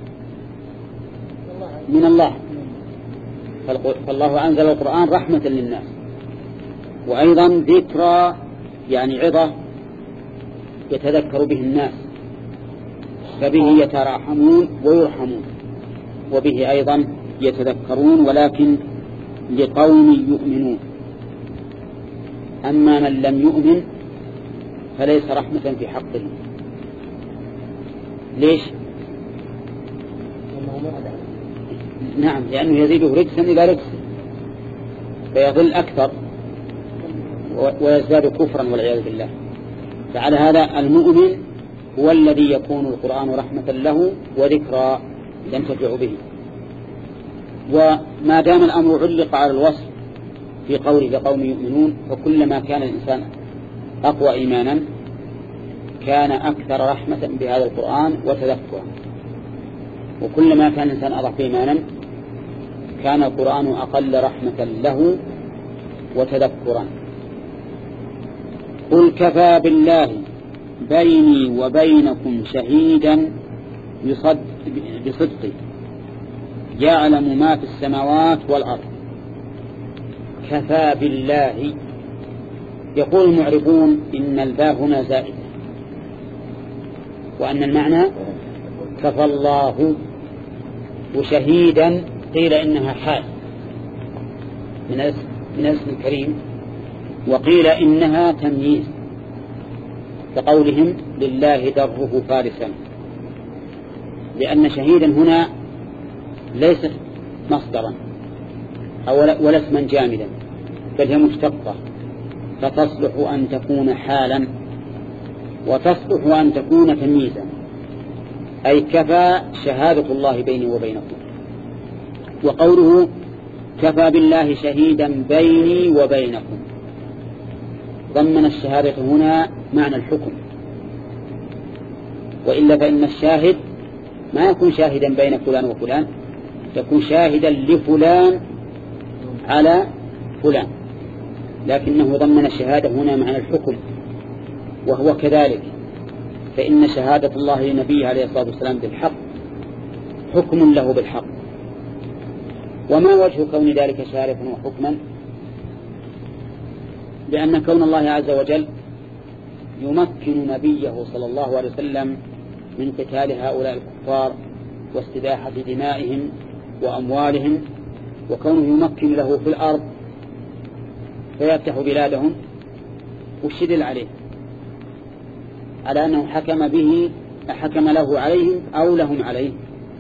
من الله. فالله أنزل القرآن رحمة للناس، وأيضا ذكرى يعني عظة يتذكر به الناس، فبه يتراحمون ويرحمون، وبه أيضا يتذكرون، ولكن لقوم يؤمنون. أما من لم يؤمن فليس رحمة في حقه. ليش؟ نعم، لأنه يزيده رجسا إلى رجس فيضل أكثر ويزداد كفرا والعياذ بالله. فعلى هذا المؤمن هو الذي يكون القرآن رحمة له وذكرى ينتفع به. وما دام الأمر علق على الوصف في قوله لقوم يؤمنون، فكلما كان الإنسان أقوى إيمانا كان أكثر رحمة بهذا القرآن وتذكرا، وكلما كان الإنسان أضعف إيمانا كان القرآن أقل رحمة له وتذكرا. قل كفى بالله بيني وبينكم شهيدا بصدقي يعلم ما في السماوات والأرض. كفى بالله، يقول المعربون إن الباء هنا زائدة، وأن المعنى كفى الله، وشهيدا قيل إنها حال من اسم من اسم الكريم، وقيل إنها تمييز كقولهم لله دره فارسا، لأن شهيدا هنا ليست مصدرا ولا اسما جامدا، بل هي مشتقة، فتصلح أن تكون حالا وتصلح أن تكون تمييزا، أي كفى شهادة الله بيني وبينكم. وقوله كفى بالله شهيدا بيني وبينكم ضمن الشهادة هنا معنى الحكم، وإلا فإن الشاهد ما يكون شاهدا بين فلان وفلان، يكون شاهدا لفلان على فلان، لكنه ضمن الشهادة هنا معنى الحكم، وهو كذلك، فإن شهادة الله لنبيه عليه الصلاة والسلام بالحق حكم له بالحق. وما وجه كون ذلك شارفا وحكما؟ لأن كون الله عز وجل يمكن نبيه صلى الله عليه وسلم من قتال هؤلاء الكفار واستباحة دمائهم وأموالهم، وكونه يمكن له في الأرض فيفتح بلادهم، وشدل عليه على أنه حكم به، حكم له عليهم أو لهم عليه،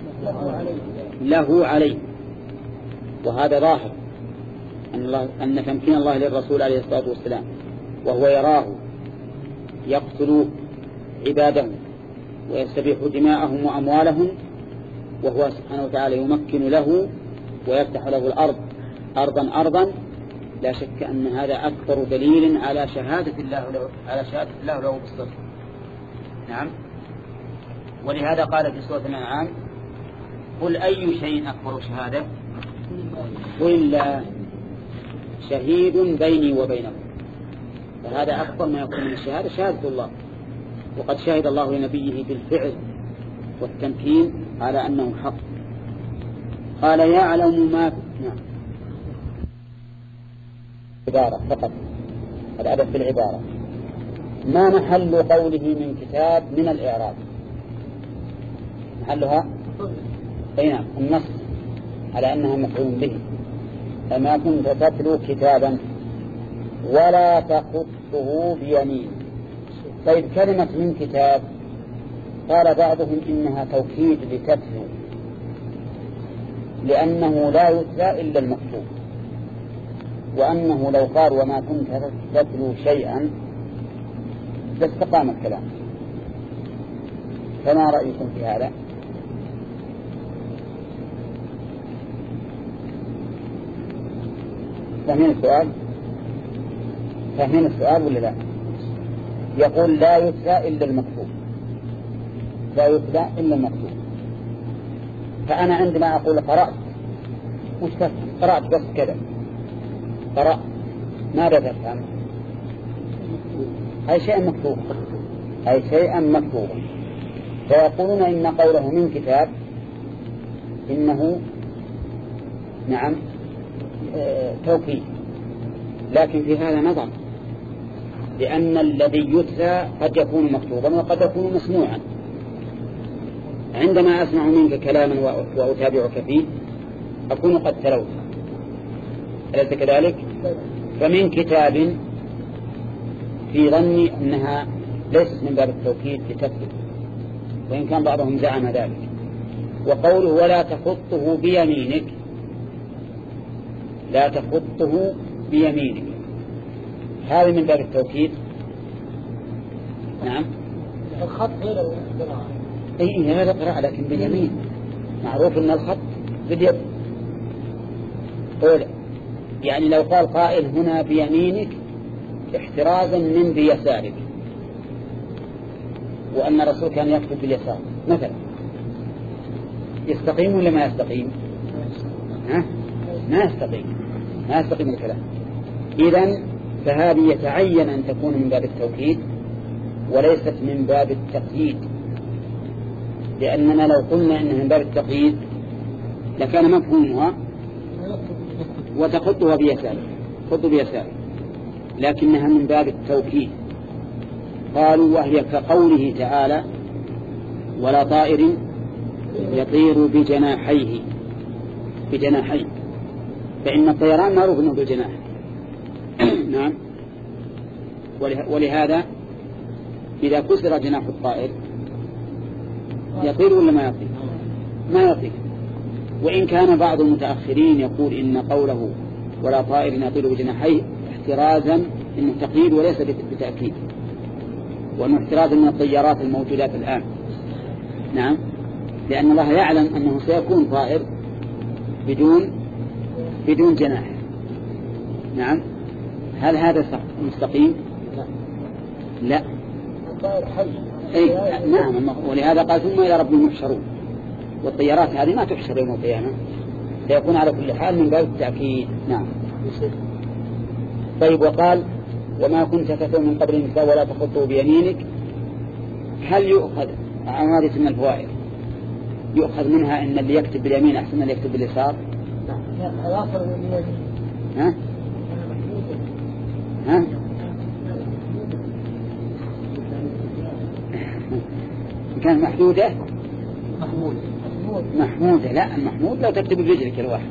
له عليه. وهذا ظاهر أن, الله أن تمكين الله للرسول عليه الصلاة والسلام وهو يراه يقتل عباده ويستبيح دماءهم وأموالهم، وهو سبحانه وتعالى يمكن له ويفتح له الأرض أرضا أرضا، لا شك أن هذا أكبر دليل على شهادة الله له، على شهادة الله له بالصدق. نعم. ولهذا قال في سورة الأنعام: قل أي شيء أكبر شهادة؟ قل شهيد بيني وبينكم. فهذا أكبر ما يكون من الشهادة شهادة الله، وقد شهد الله لنبيه بالفعل والتمكين على أنه حق. قال يعلم ما في نعم. عبارة فقط، الأدب في العبارة. ما محل قوله من كتاب من الإعراب؟ محلها أي نعم النص على أنها مفعول به. فما كنت تتلو كتابا ولا تخطه بيمين. طيب كلمة من كتاب قال بعضهم إنها توكيد لتتلو، لأنه لا يتلى إلا المكتوب، وأنه لو قال وما كنت تتلو شيئا لاستقام الكلام. فما رأيكم في هذا؟ فاهمين السؤال؟ فاهمين السؤال ولا لا؟ يقول لا يتلى إلا المكتوب، لا يتلى إلا المكتوب. فأنا عندما أقول قرأت مش تفهم، قرأت بس كذا، قرأت ماذا تفهم؟ أي شيء مكتوب، أي شيء مكتوب. فيقولون إن قوله من كتاب إنه نعم اه توكيد، لكن في هذا نظر، لأن الذي يتلى قد يكون مكتوبا وقد يكون مسموعا. عندما أسمع منك كلاما وأتابعك فيه أكون قد تلوت، أليس كذلك؟ فمن كتاب في ظني أنها ليست من باب التوكيد لتثبت، وإن كان بعضهم زعم ذلك. وقوله ولا تخطه بيمينك، لا تخطه بيمينك، هذا من باب التوكيد. نعم الخط غير القراءة. اي هذا قراءة لكن باليمين، معروف ان الخط باليد. قول يعني لو قال قائل هنا بيمينك احترازا من بيسارك، وأن الرسول كان يكتب باليسار مثلا، يستقيم ولا ما يستقيم؟ ها؟ ما يستقيم، ما يستقيم الكلام. إذن فهذه يتعين أن تكون من باب التوكيد وليست من باب التقييد، لأننا لو قلنا إنها من باب التقييد لكان مفهومها وتخطها بيسارك، خط بيسارك، لكنها من باب التوكيد. قالوا وهي كقوله تعالى ولا طائر يطير بجناحيه، بجناحيه، فإن الطيران معروف أنه بالجناح. نعم. ولهذا إذا كسر جناح الطائر يطير ولا ما يطير؟ ما يطير. وإن كان بعض المتأخرين يقول إن قوله ولا طائر يطير بجناحيه احترازا إنه تقييد وليس بتأكيد، وأنه احترازا من الطيارات الموجودات الآن. نعم. لأن الله يعلم أنه سيكون طائر بدون بدون جناح. نعم. هل هذا مستقيم؟ لا. الطائر حي. أي نعم. ولهذا قال ثم إلى ربهم يحشرون، والطيارات هذه ما تحشر يوم القيامة، سيكون على كل حال من باب التأكيد. نعم. طيب وقال وما كنت تتلو من قبل النساء ولا تخطه بيمينك، هل يؤخذ هذه من الفوائد يؤخذ منها ان اللي يكتب باليمين احسن من اللي يكتب باليسار؟ لا. ها ها كان محدودة محمود محمودة. لا المحمود لو تكتب برجلك الواحد،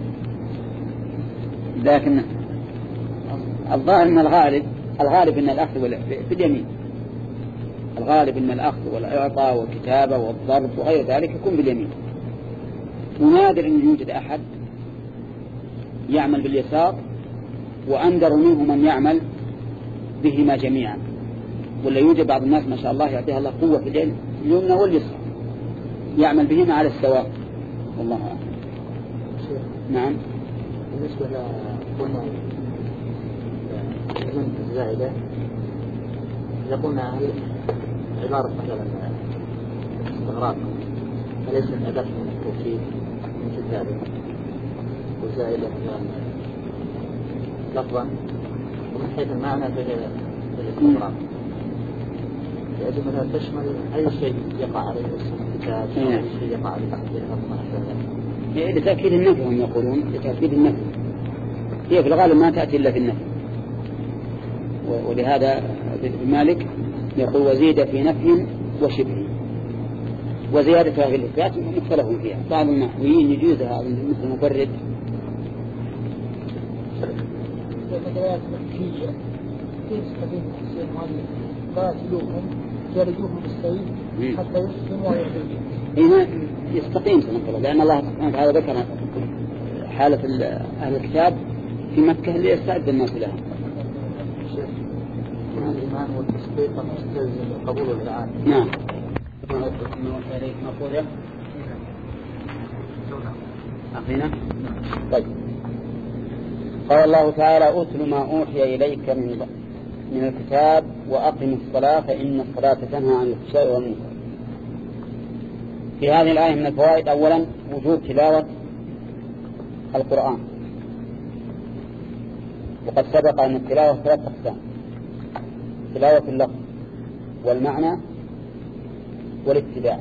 لكن الظاهر أن الغالب الغالب أن الأخذ باليمين، الغالب أن الأخذ والإعطاء والكتابة والضرب وغير ذلك يكون باليمين. ونادر أن يوجد أحد يعمل باليسار، وأندر منه من يعمل بهما جميعا. ولا يوجد بعض الناس ما شاء الله يعطيها الله قوة في اليد اليمنى واليسرى يعمل بهما على السواء، والله أعلم. نعم. بالنسبة لقلنا الجنة الزائدة، إذا قلنا عبارة مثلا استغراق فليس الأداة من التوكيد مثل ذلك، وزائدة مثلا لفظا ومن حيث المعنى في الاستغراق، يجب أن تشمل أي شيء يقع عليه اسم الكتاب، أي شيء يقع عليه اسم لتأكيد النفي. هم يقولون لتأكيد النفي، هي في الغالب ما تأتي إلا في النفي. ولهذا مالك يقول وزيد في نفي وشبه، وزيادتها في الإثبات مختلف فيها. بعض النحويين يجوزها مثل المفرد. كيف يستفيد الحسين المؤلف قاتلوهم جلدوهم بالسيف حتى يسلموا ويرتدوا؟ إيه يستقيم سنقول، لأن الله سبحانه وتعالى ذكر حالة أهل الكتاب في مكة اللي يستعد الناس لها. الإيمان والتصديق مستلزم قبول الآن. نعم. أخينا. طيب. قال الله تعالى أتل ما أوحي إليك من من الكتاب وأقم الصلاة فإن الصلاة تنهى عن الفحشاء والمنكر. في هذه الآية من الفوائد أولا وجوب تلاوة القرآن، وقد سبق أن التلاوة ثلاث أقسام: تلاوة اللفظ والمعنى والاتباع.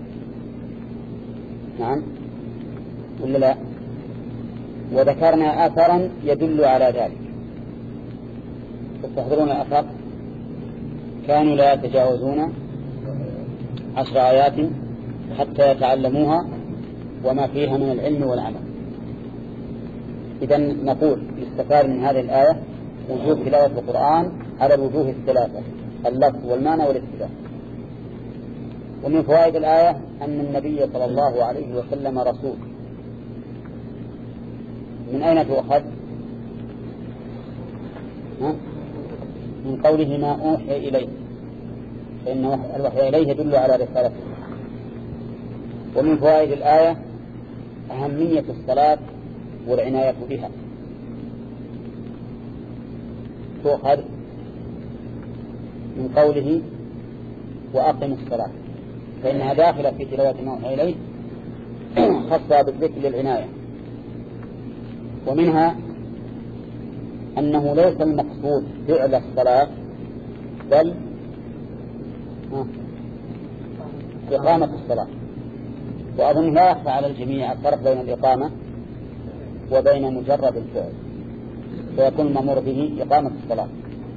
نعم ولا لا؟ وذكرنا أثرا يدل على ذلك. تستحضرون الأثر؟ كانوا لا يتجاوزون عشر آيات حتى يتعلموها وما فيها من العلم والعمل. إذن نقول يستفاد من هذه الآية وجوب تلاوة القرآن على الوجوه الثلاثة: اللفظ والمعنى والاتباع. ومن فوائد الآية أن النبي صلى الله عليه وسلم رسول. من أين تؤخذ؟ من قوله ما أوحي إليه، فإن الوحي إليه يدل على رسالته. ومن فوائد الآية أهمية الصلاة والعناية بها. تؤخذ من قوله وأقم الصلاة، فإنها داخلة في تلاوة ما أوحي إليه خاصة بالذكر للعناية. ومنها أنه ليس المقصود فعل الصلاة بل إقامة الصلاة. وأظن لا يخفى على الجميع الفرق بين الإقامة وبين مجرد الفعل، فيكون المأمور به إقامة الصلاة.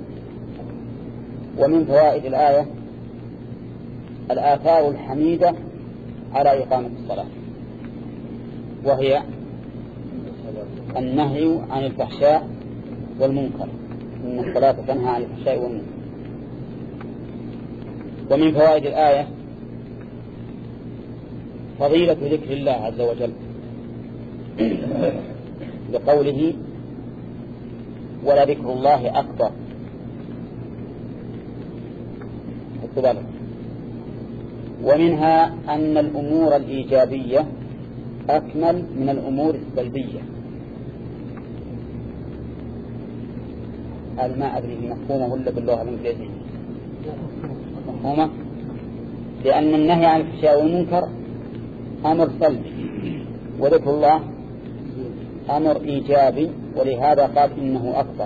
ومن فوائد الآية الآثار الحميدة على إقامة الصلاة، وهي النهي عن الفحشاء والمنكر، إن الصلاة تنهى عن الفحشاء والمنكر. ومن فوائد الآية فضيلة ذكر الله عز وجل بقوله ولذكر الله أكبر. ومنها أن الأمور الإيجابية أكمل من الأمور السلبية. هل ما أدري مفهومه ولا باللغة الإنجليزية؟ مفهومه؟ لأن النهي عن الفحشاء والمنكر أمر سلبي، وذكر الله أمر إيجابي، ولهذا قال إنه أكبر.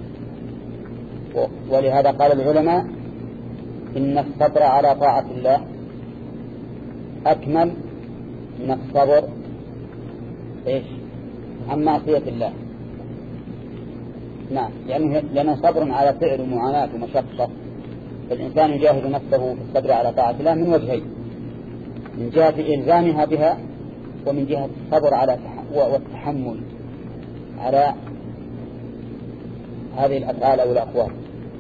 ولهذا قال العلماء إن الصبر على طاعة الله أكمل من الصبر إيش عن معصية الله. نعم، يعني لأنه صبر على فعل ومعاناة ومشقة، فالإنسان يجاهد نفسه في الصبر على طاعة الله من وجهين: من جهة إلزامها بها، ومن جهة الصبر على والتحمل على هذه الأفعال أو الأقوال.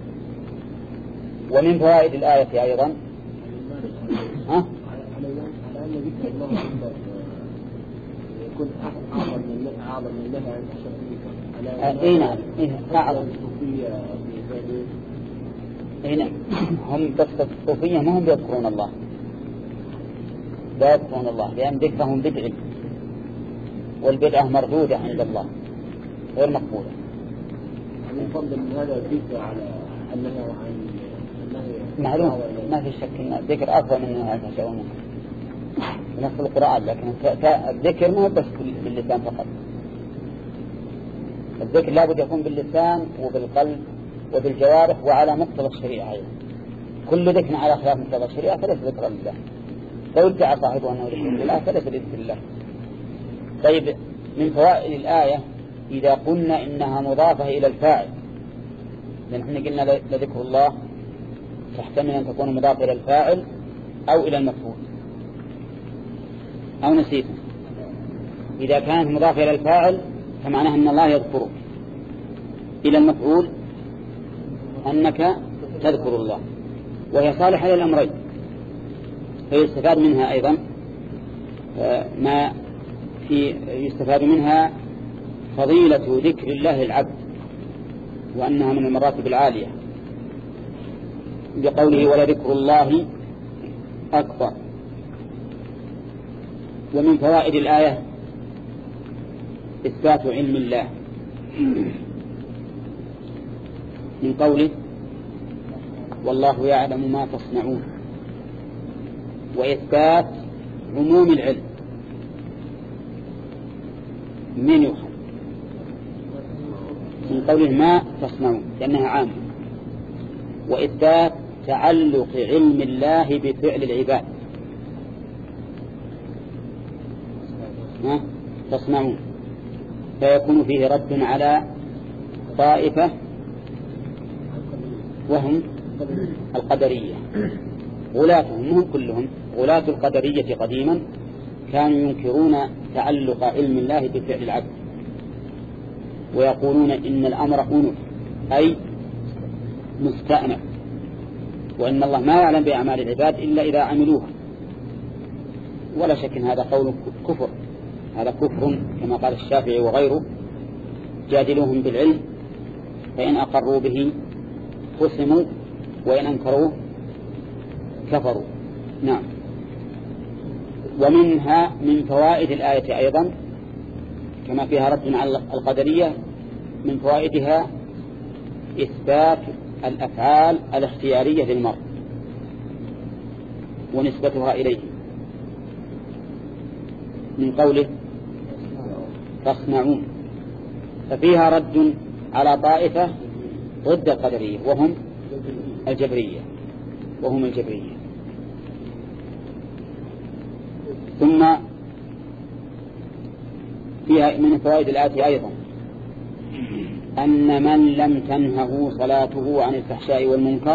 ومن فوائد الآية أيضا ها؟ على أن ذكر الله يكون أعظم من أعظم من لها الشرعية. أي نعم أعظم. أي نعم هم بس الصوفية ما هم يذكرون الله، لا يذكرون الله لأن ذكرهم بدع، والبدعة مردودة عند الله غير مقبولة. يعني يفضل من هذا الذكر على أنها عن معلوم ما في شك أن الذكر أفضل من الفحشاء والمنكر نص القرآن، لكن الذكر ما هو بس باللسان فقط، الذكر لابد يكون باللسان وبالقلب وبالجوارح وعلى مقتضى الشريعة أيضا. كل ذكر على خلاف مقتضى الشريعة فليس ذكر لله، لو ادعى صاحبه أنه ذكر لله فليس ذكر لله. طيب من فوائد الآية إذا قلنا إنها مضافة إلى الفاعل، لأن احنا قلنا لذكر الله تحتمل أن تكون مضافة إلى الفاعل أو إلى المفعول أو نسيته. إذا كانت مضافة إلى الفاعل فمعناها أن الله يذكره، إلى المفعول أنك تذكر الله، وهي صالحة للأمرين. فيستفاد منها أيضا ما في يستفاد منها فضيلة ذكر الله العبد، وأنها من المراتب العالية بقوله ولذكر الله أكبر. ومن فوائد الآية إثبات علم الله من قوله والله يعلم ما تصنعون، وإثبات عموم العلم. من يخل من قوله ما تصنعون لأنها عامة، وإثبات تعلق علم الله بفعل العباد ما تصنعون، فيكون فيه رد على طائفة وهم القدرية. غلاتهم هم كلهم غلاة القدرية قديما كانوا ينكرون تعلق علم الله بفعل العبد، ويقولون إن الأمر أنف أي مستأنف، وإن الله ما يعلم بأعمال العباد إلا إذا عملوها. ولا شك إن هذا قول كفر، هذا كفر كما قال الشافعي وغيره جادلوهم بالعلم فإن أقروا به خصموا وإن أنكروه كفروا. نعم. ومنها من فوائد الآية أيضا كما فيها رد على القدرية، من فوائدها إثبات الأفعال الاختيارية للمرء ونسبتها إليه، من قوله تصنعون، ففيها رد على طائفة ضد القدرية وهم الجبرية وهم الجبرية. ثم فيها من فوائد الآية أيضا أن من لم تنهه صلاته عن الفحشاء والمنكر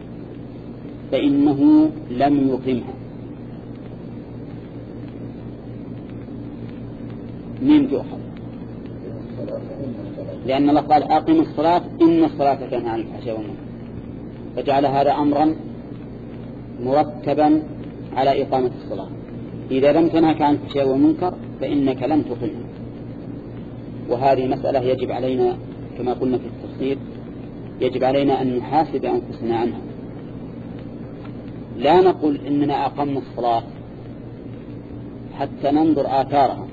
فإنه لم يقمها. من تؤخذ؟ لأن الله قال أقم الصلاة إن الصلاة تنهى عن الفحشاء والمنكر، فجعل هذا أمرا مرتبا على إقامة الصلاة. إذا لم تنهك عن الفحشاء والمنكر فإنك لم تقمها. وهذه مسألة يجب علينا كما قلنا في التفسير يجب علينا أن نحاسب أنفسنا عنها. لا نقول إننا أقمنا الصلاة حتى ننظر آثارها،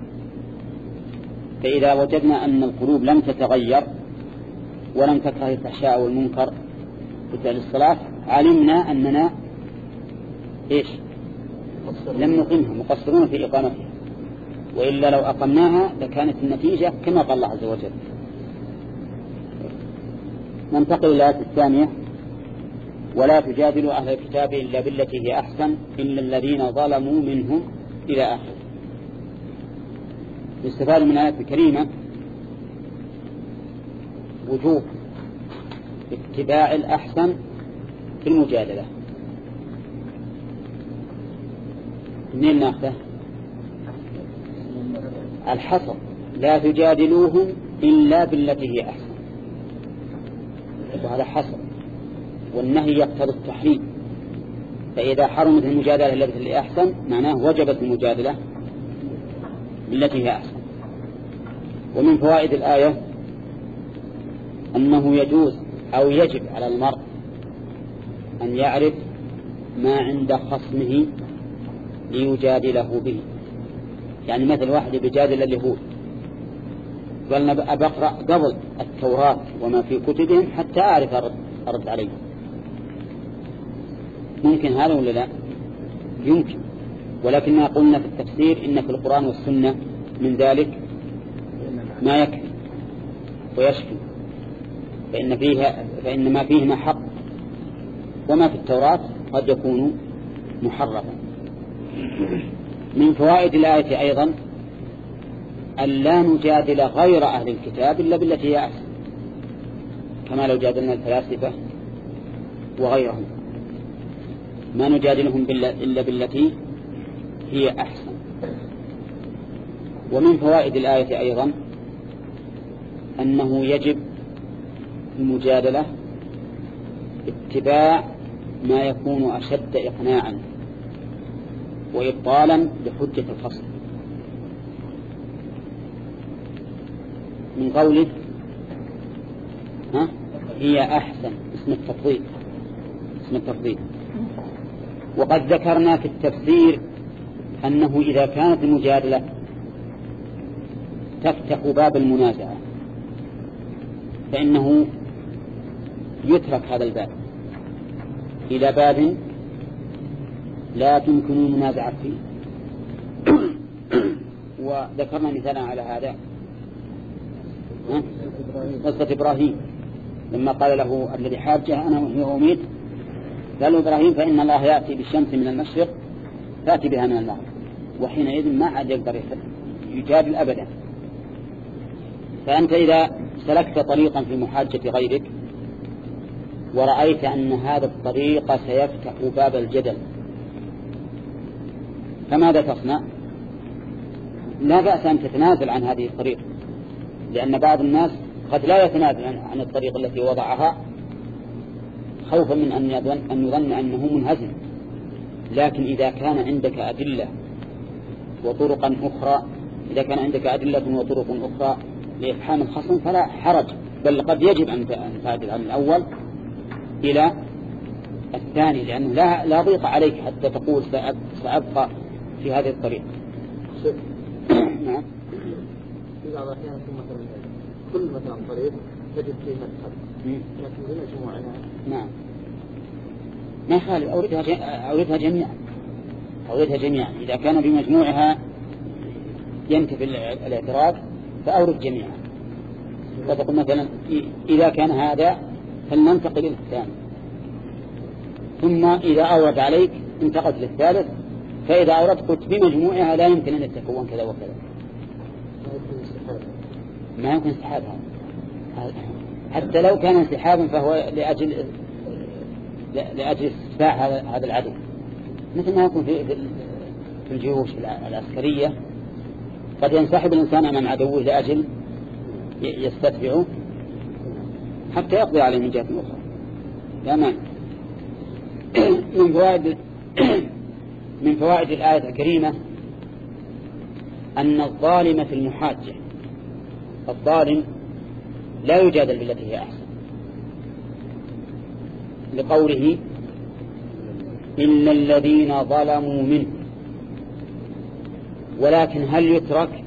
فإذا وجدنا أن القلوب لم تتغير ولم تكره الفحشاء والمنكر بفعل الصلاة علمنا أننا إيش لم نقمها، مقصرون في إقامتها، وإلا لو أقمناها لكانت النتيجة كما قال الله عز وجل. ننتقل إلى الآية الثانية ولا تجادلوا أهل الكتاب إلا بالتي هي أحسن إلا الذين ظلموا منهم إلى آخر. يستفاد من الآية الكريمة وجوب اتباع الأحسن في المجادلة، منين ناخذه؟ الحصر، لا تجادلوهم إلا بالتي هي أحسن، وهذا حصر، والنهي يقتضي التحريم، فإذا حرمت المجادلة التي هي أحسن معناه وجبت المجادلة بالتي هي أحسن. ومن فوائد الآية أنه يجوز أو يجب على المرء أن يعرف ما عند خصمه ليجادله به. يعني مثل واحد بيجادل اليهود قال أنا بقرأ قبل التوراة وما في كتبهم حتى أعرف أرد, أرد عليه. ممكن هذا ولا لا؟ يمكن، ولكننا قلنا في التفسير إن في القرآن والسنة من ذلك ما يكفي ويشفي، فإن, فيها فإن ما فيهما حق، وما في التوراة قد يكون محرفا. من فوائد الآية أيضا أن لا نجادل غير أهل الكتاب إلا بالتي هي أحسن، كما لو جادلنا الفلاسفة وغيرهم ما نجادلهم إلا بالتي هي أحسن. ومن فوائد الآية أيضا أنه يجب المجادلة اتباع ما يكون أشد إقناعا وإبطالا لحجة الخصم، من قوله ها هي أحسن، اسم التفضيل اسم التفضيل. وقد ذكرنا في التفسير أنه إذا كانت المجادلة تفتح باب المنازعة فإنه يترك هذا الباب إلى باب لا تمكن المنازعة فيه. وذكرنا مثالا على هذا قصة إبراهيم لما قال له الذي حاجه أنا وهي أميت، قال له إبراهيم فإن الله يأتي بالشمس من المشرق فأتي بها من المغرب، وحينئذ ما عاد يقدر يجادل أبدا. فأنت إذا سلكت طريقا في محاجة غيرك ورأيت أن هذا الطريق سيفتح باب الجدل فماذا تصنع؟ لا بأس أن تتنازل عن هذه الطريق، لأن بعض الناس قد لا يتنازل عن الطريق التي وضعها خوفا من أن يظن, أن يظن أنه منهزم. لكن إذا كان عندك أدلة وطرقا أخرى إذا كان عندك أدلة وطرق أخرى لإفحام الخصم فلا حرج، بل قد يجب أن تعدل عن الأول إلى الثاني، لأنه لا, لا ضيق عليك حتى تقول سأبقى في هذه الطريقة. نعم. في بعض الأحيان مثلا كل مثلا طريق تجد فيه مدخل لكن بمجموعها نعم ما يخالف، أوردها, ج... أوردها جميعا أوردها جميعا إذا كان بمجموعها ينتفي الاعتراض فأورد جميعا. فتقول مثلا إذا كان هذا فلننتقل إلى الثاني، ثم إذا أورد عليك انتقلت للثالث، فإذا أوردت قلت بمجموعها لا يمكن أن يتكون كذا وكذا. ما يمكن انسحاب هذا، حتى لو كان انسحابا فهو لأجل لأجل استدفاع هذا العدو، مثل ما يكون في في الجيوش العسكرية قد ينسحب الإنسان أمام عدوه لأجل يستدفعه حتى يقضي عليه من جهة أخرى. لا مانع. من فوائد من فوائد الآية الكريمة أن الظالم في المحاجة الظالم لا يجادل بالتي هي أحسن، لقوله إلا الذين ظلموا منه. ولكن هل يترك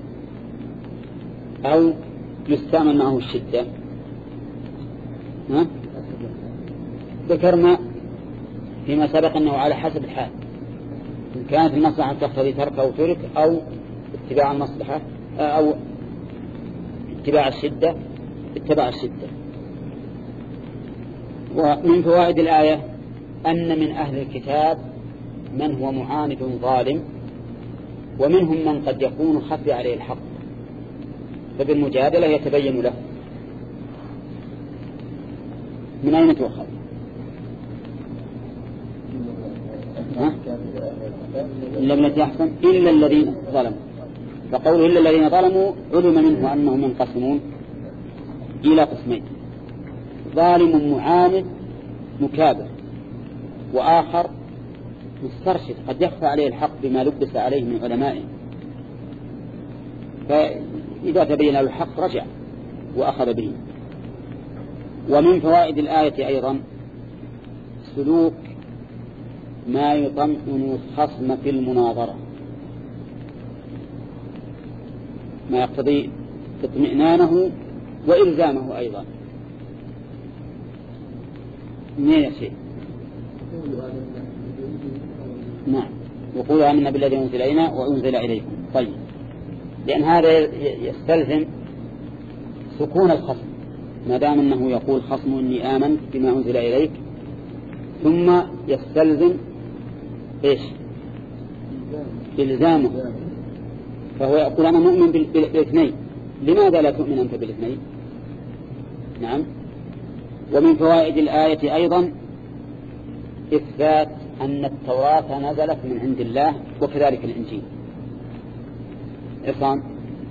أو يستعمل معه الشدة؟ ها؟ ذكرنا فيما سبق أنه على حسب الحال، إن كانت المصلحة تقتضي ترك أو ترك أو اتباع المصلحة أو اتباع الشدة اتباع الشدة. ومن فوائد الآية أن من أهل الكتاب من هو معاند ظالم، ومنهم من قد يكون خفي عليه الحق فبالمجادلة يتبين له. من أين تؤخذ؟ إلا بالتي أحسن إلا الذين ظلموا، فقوله إلا الذين ظلموا علم منه أنهم ينقسمون إلى قسمين: ظالم معاند مكابر، وآخر مسترشد قد يخفى عليه الحق بما لبس عليه من علمائه، فإذا تبين له الحق رجع وأخذ به. ومن فوائد الآية أيضا سلوك ما يطمئن الخصم في المناظرة، ما يقتضي اطمئنانه وإلزامه أيضا. من يا شيء؟ نعم، وقولوا آمنا بالذي أنزل إلينا وأنزل إليكم. طيب، لأن هذا يستلزم سكون الخصم، ما دام أنه يقول خصم إني آمنت بما أنزل إليك، ثم يستلزم إيش؟ إلزامه، فهو يقول أنا مؤمن بالاثنين، لماذا لا تؤمن أنت بالاثنين؟ نعم. ومن فوائد الآية أيضا إثبات أن التوراة نزلت من عند الله، وكذلك الإنجيل. عصام: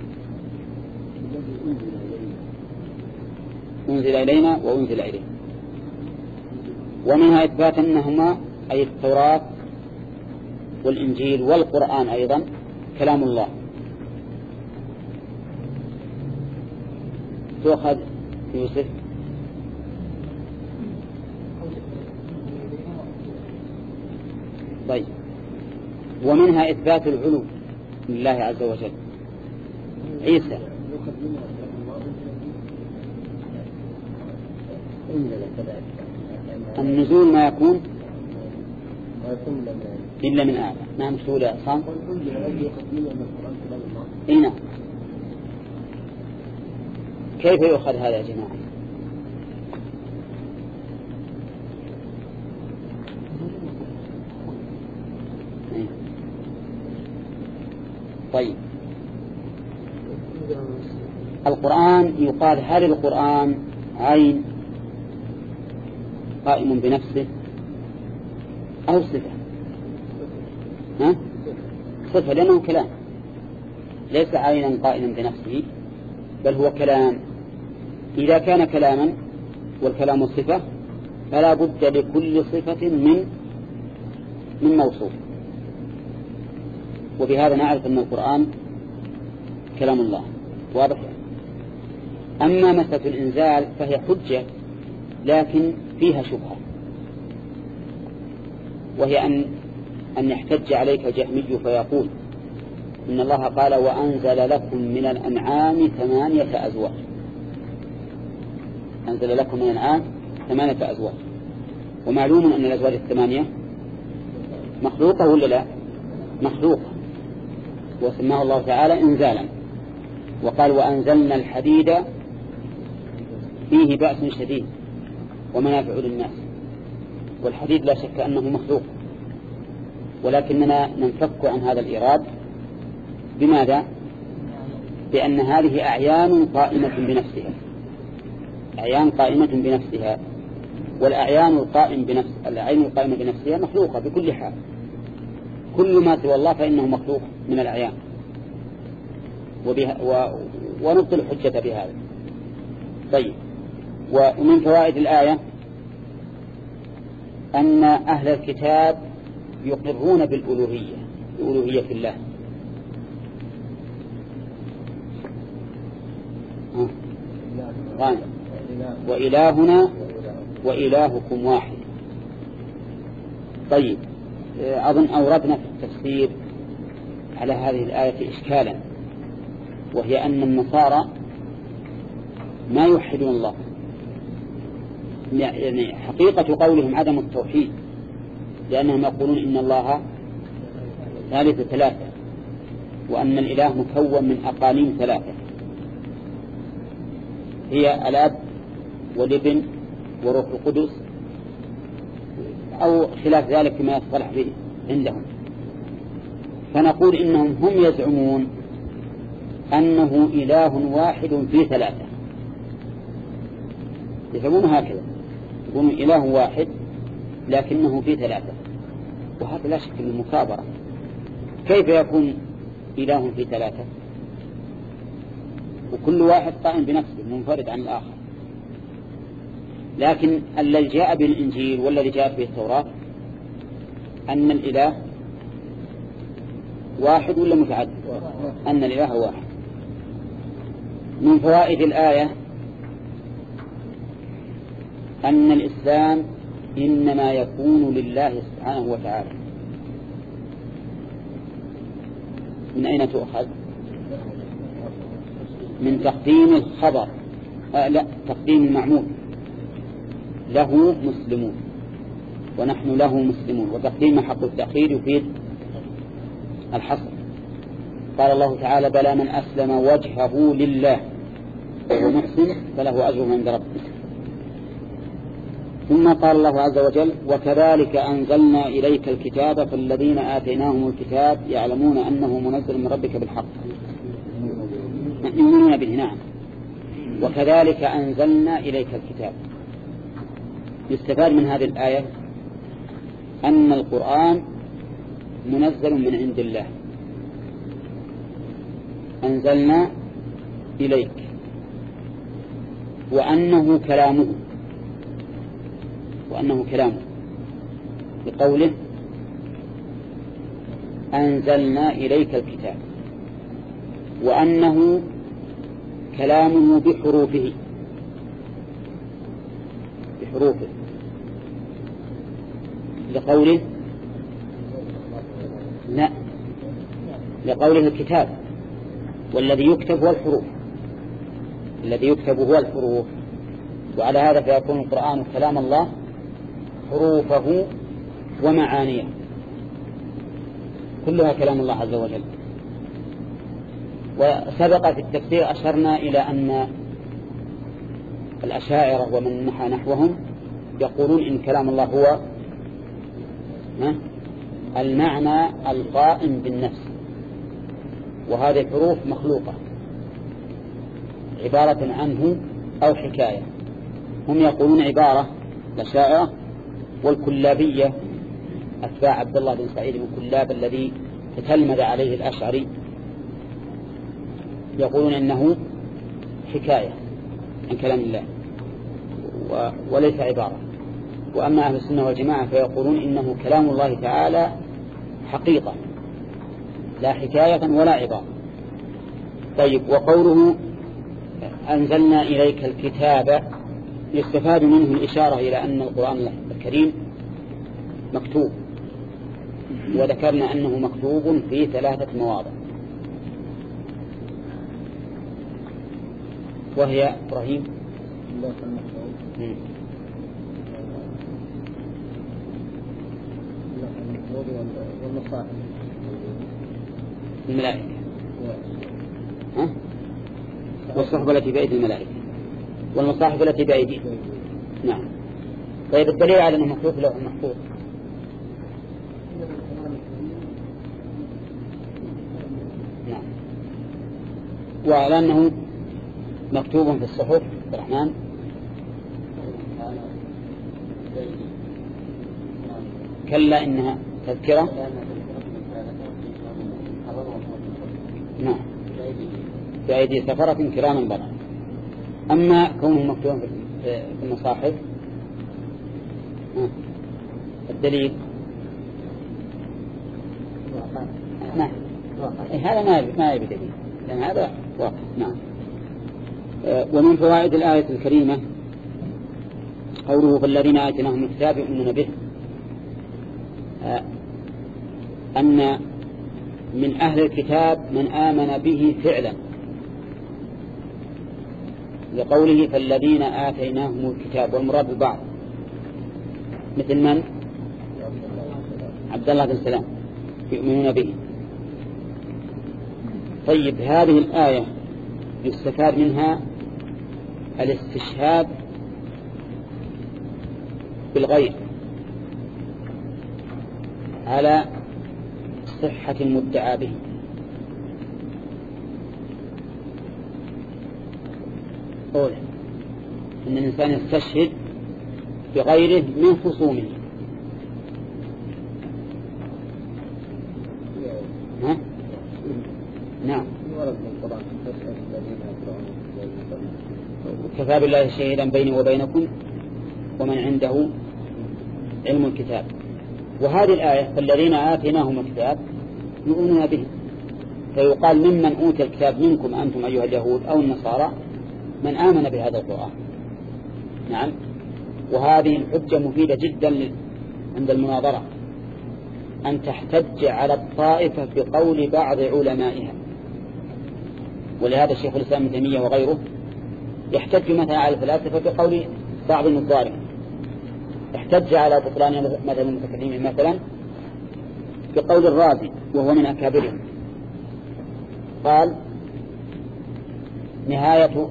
أنزل إلينا وأنزل إلينا. ومنها إثبات أنهما أي التوراة والإنجيل والقرآن أيضا كلام الله. تؤخذ يوسف. طيب، ومنها إثبات العلو لله عز وجل. عيسى: النزول ما يكون إلا من أعلى. نعم، شو لا صام؟ إينا. كيف يؤخذ هذا يا جماعة؟ طيب، القرآن يقال هل القرآن عين قائم بنفسه أو صفة؟ ها؟ صفة، لأنه كلام، ليس عينا قائما بنفسه، بل هو كلام. إذا كان كلاما والكلام صفة فلا بد لكل صفة من من موصوف، وبهذا نعرف أن القرآن كلام الله واضح. أما مسألة الإنزال فهي حجة لكن فيها شبهة، وهي أن أن يحتج عليك الجهمي فيقول إن الله قال وأنزل لكم من الأنعام ثمانية أزواج، أنزل لكم من الأنعام ثمانية أزواج، ومعلوم أن الأزواج الثمانية مخلوقة ولا لا؟ مخلوقة، وسماه الله تعالى إنزالا، وقال وأنزلنا الحديد فيه بأس شديد ومنافع للناس. والحديد لا شك أنه مخلوق، ولكننا ننفك عن هذا الإيراد بماذا؟ بأن هذه أعيان قائمة بنفسها، أعيان قائمة بنفسها، والأعيان القائم بنفس الأعين القائمة بنفسها مخلوقة بكل حال، كل ما سوى الله فإنه مخلوق من الأعيان، وبها و... ونبطل الحجة بهذا. طيب، ومن فوائد الآية أن أهل الكتاب يقرون بالألوهية، بألوهية الله. غانم: وإلهنا وإلهكم واحد. طيب، أظن أوردنا في التفسير على هذه الآية إشكالا، وهي أن النصارى ما يوحدون الله، يعني حقيقة قولهم عدم التوحيد، لأنهم يقولون إن الله ثالث ثلاثة، وأن الإله مكون من أقانيم ثلاثة هي الأب والابن وروح القدس، أو خلاف ذلك ما يصطلح به عندهم. فنقول إنهم هم يزعمون أنه إله واحد في ثلاثة، يزعمون هكذا، يقولون إله واحد لكنه في ثلاثة. وهذا لا شك من مكابرة. كيف يكون إله في ثلاثة وكل واحد قائم بنفسه منفرد عن الآخر؟ لكن الذي جاء بالإنجيل والذي جاء به التوراة أن الإله واحد ولا متعدد؟ أن الإله واحد. من فوائد الآية أن الإسلام إنما يكون لله سبحانه وتعالى. من أين تؤخذ؟ من تقديم الخبر آه لا تقديم المعمول، له مسلمون ونحن له مسلمون، وتقديم حق التأخير يفيد الحصر. قال الله تعالى بلى من أسلم وجهه لله وهو محسن فله أجر عند ربه. ثم قال الله عز وجل وكذلك أنزلنا إليك الكتاب فالذين آتيناهم الكتاب يعلمون أنه منزل من ربك بالحق يؤمنون به. نعم. وكذلك أنزلنا إليك الكتاب. يستفاد من هذه الآية أن القرآن منزل من عند الله. أنزلنا إليك، وأنه كلامه وأنه كلامه بقوله أنزلنا إليك الكتاب، وأنه كلامه بحروفه بحروفه لقوله لا لقوله الكتاب، والذي يكتب هو الحروف الذي يكتب هو الحروف. وعلى هذا فيكون القرآن كلام الله حروفه ومعانيه كلها كلام الله عز وجل. وسبق في التفسير أشرنا إلى أن الأشاعرة ومن نحى نحوهم يقولون إن كلام الله هو المعنى القائم بالنفس، وهذه الحروف مخلوقة عبارة عنه أو حكاية. هم يقولون عبارة الأشاعرة، والكلابية أتباع عبد الله بن سعيد بن كلاب الذي تتلمذ عليه الأشعري يقولون إنه حكاية عن كلام الله وليس عبارة. وأما أهل السنة والجماعة فيقولون إنه كلام الله تعالى حقيقة لا حكاية ولا عبارة. طيب، وقوله أنزلنا إليك الكتاب يستفاد منه الإشارة إلى أن القرآن الكريم مكتوب، وذكرنا أنه مكتوب في ثلاثة مواضع، وهي إبراهيم الملائكة ها؟ والصحبة التي بأيدي الملائكة والمصاحف التي بأيديه. نعم. طيب، الدليل على أنه مكتوب له محفوظ نعم، وعلى أنه مكتوب في الصحف الرحمن كلا إنها تذكرة. نعم، بأيدي سفرة كراما بررة. أما كونه مكتوب في المصاحف الدليل نعم هذا ما ما يبي دليل، لأن هذا واقع. نعم. ومن فوائد الآية الكريمة قوله فالذين آتيناهم الكتاب يؤمنون به، أن من أهل الكتاب من آمن به فعلا، لقوله فالذين آتيناهم الكتاب، والمراد ببعض مثل من؟ عبد الله بن سلام يؤمنون به. طيب، هذه الآية يستفاد منها الاستشهاد بالغير على صحة المدعى به. أولا أن الإنسان يستشهد بغيره من خصومه، نعم. كفى بالله شهيدا بيني وبينكم ومن عنده علم الكتاب. وهذه الآية فالذين آتيناهم الكتاب يؤمنون به، فيقال ممن أوتي الكتاب منكم أنتم أيها اليهود أو النصارى من آمن بهذا القرآن. نعم. وهذه الحجة مفيدة جدا عند المناظرة، أن تحتج على الطائفة بقول بعض علمائها. ولهذا الشيخ الإسلام ابن تيمية وغيره يحتج مثلا على الفلاسفة بقول بعض النظارهم، احتج على بطلان مثل المتكلمين مثلا بقول الرازي وهو من أكابرهم، قال نهاية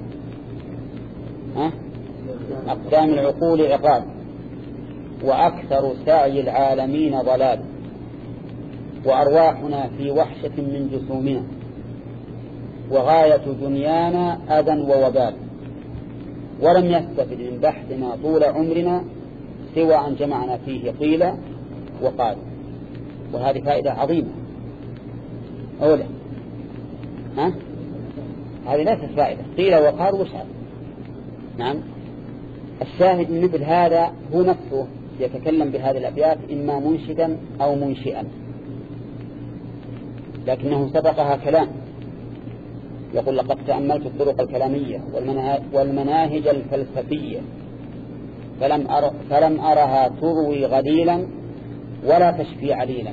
أقدام العقول عقاب، وأكثر سعي العالمين ضلال، وأرواحنا في وحشة من جسومنا، وغاية دنيانا أذى ووبال، ولم يستفد من بحثنا طول عمرنا سوى أن جمعنا فيه قيل وقال. وهذه فائدة عظيمة. أولا ها هذه ليست فائدة، قيل وقال وشعر. نعم. الشاهد من مثل هذا هو نفسه يتكلم بهذه الأبيات إما منشدا أو منشئا، لكنه سبقها كلام. يقول لقد تأملت الطرق الكلامية والمناهج الفلسفية فلم, أر فلم أرها تروي غليلا ولا تشفي عليلا،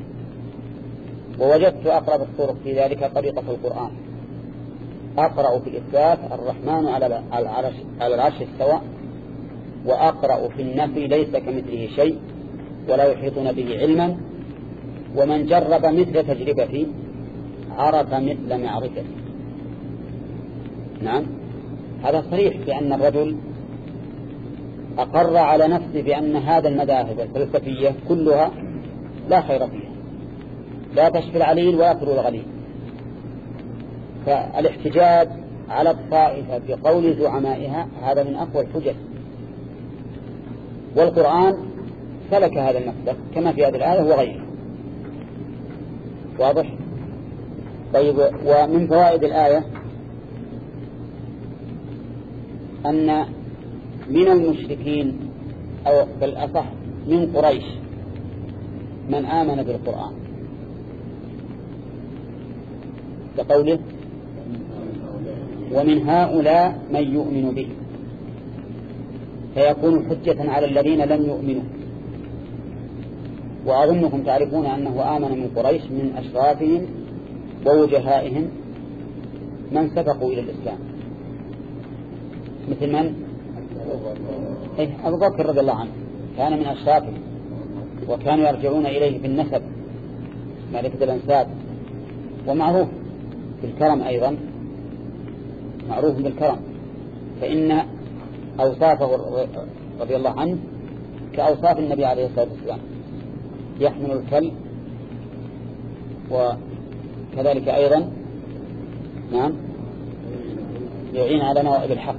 ووجدت أقرب الطرق في ذلك طريقة القرآن. أقرأ في الإثبات الرحمن على العرش, على العرش استوى، وأقرأ في النفي ليس كمثله شيء ولا يحيطون به علما، ومن جرب مثل تجربتي عرف مثل معرفتي. نعم. هذا صريح بأن الرجل أقر على نفسه بأن هذا المذاهب الفلسفية كلها لا خير فيها، لا تشفي العليل ولا تروي الغليل. فالاحتجاج على الطائفة بقول زعمائها هذا من أقوى الحجج، والقرآن سلك هذا المسلك كما في هذه الآية وغيرها. واضح؟ طيب. ومن فوائد الآية أن من المشركين أو بالأصح من قريش من آمن بالقرآن، كقوله ومن هؤلاء من يؤمن به، فيكون حجة على الذين لم يؤمنوا. وأظنكم تعرفون أنه آمن من قريش من أشرافهم ووجهائهم من سبقوا إلى الإسلام، مثل من؟ إيه أبو بكر رضي الله عنه كان من أشرافهم، وكانوا يرجعون إليه في النسب مالكة الأنساب، ومعروف بالكرم أيضا، معروف بالكرم، فإن أوصافه رضي الله عنه كأوصاف النبي عليه الصلاة والسلام، يحمل الكلب وكذلك أيضا نعم يعين على نوائب الحق.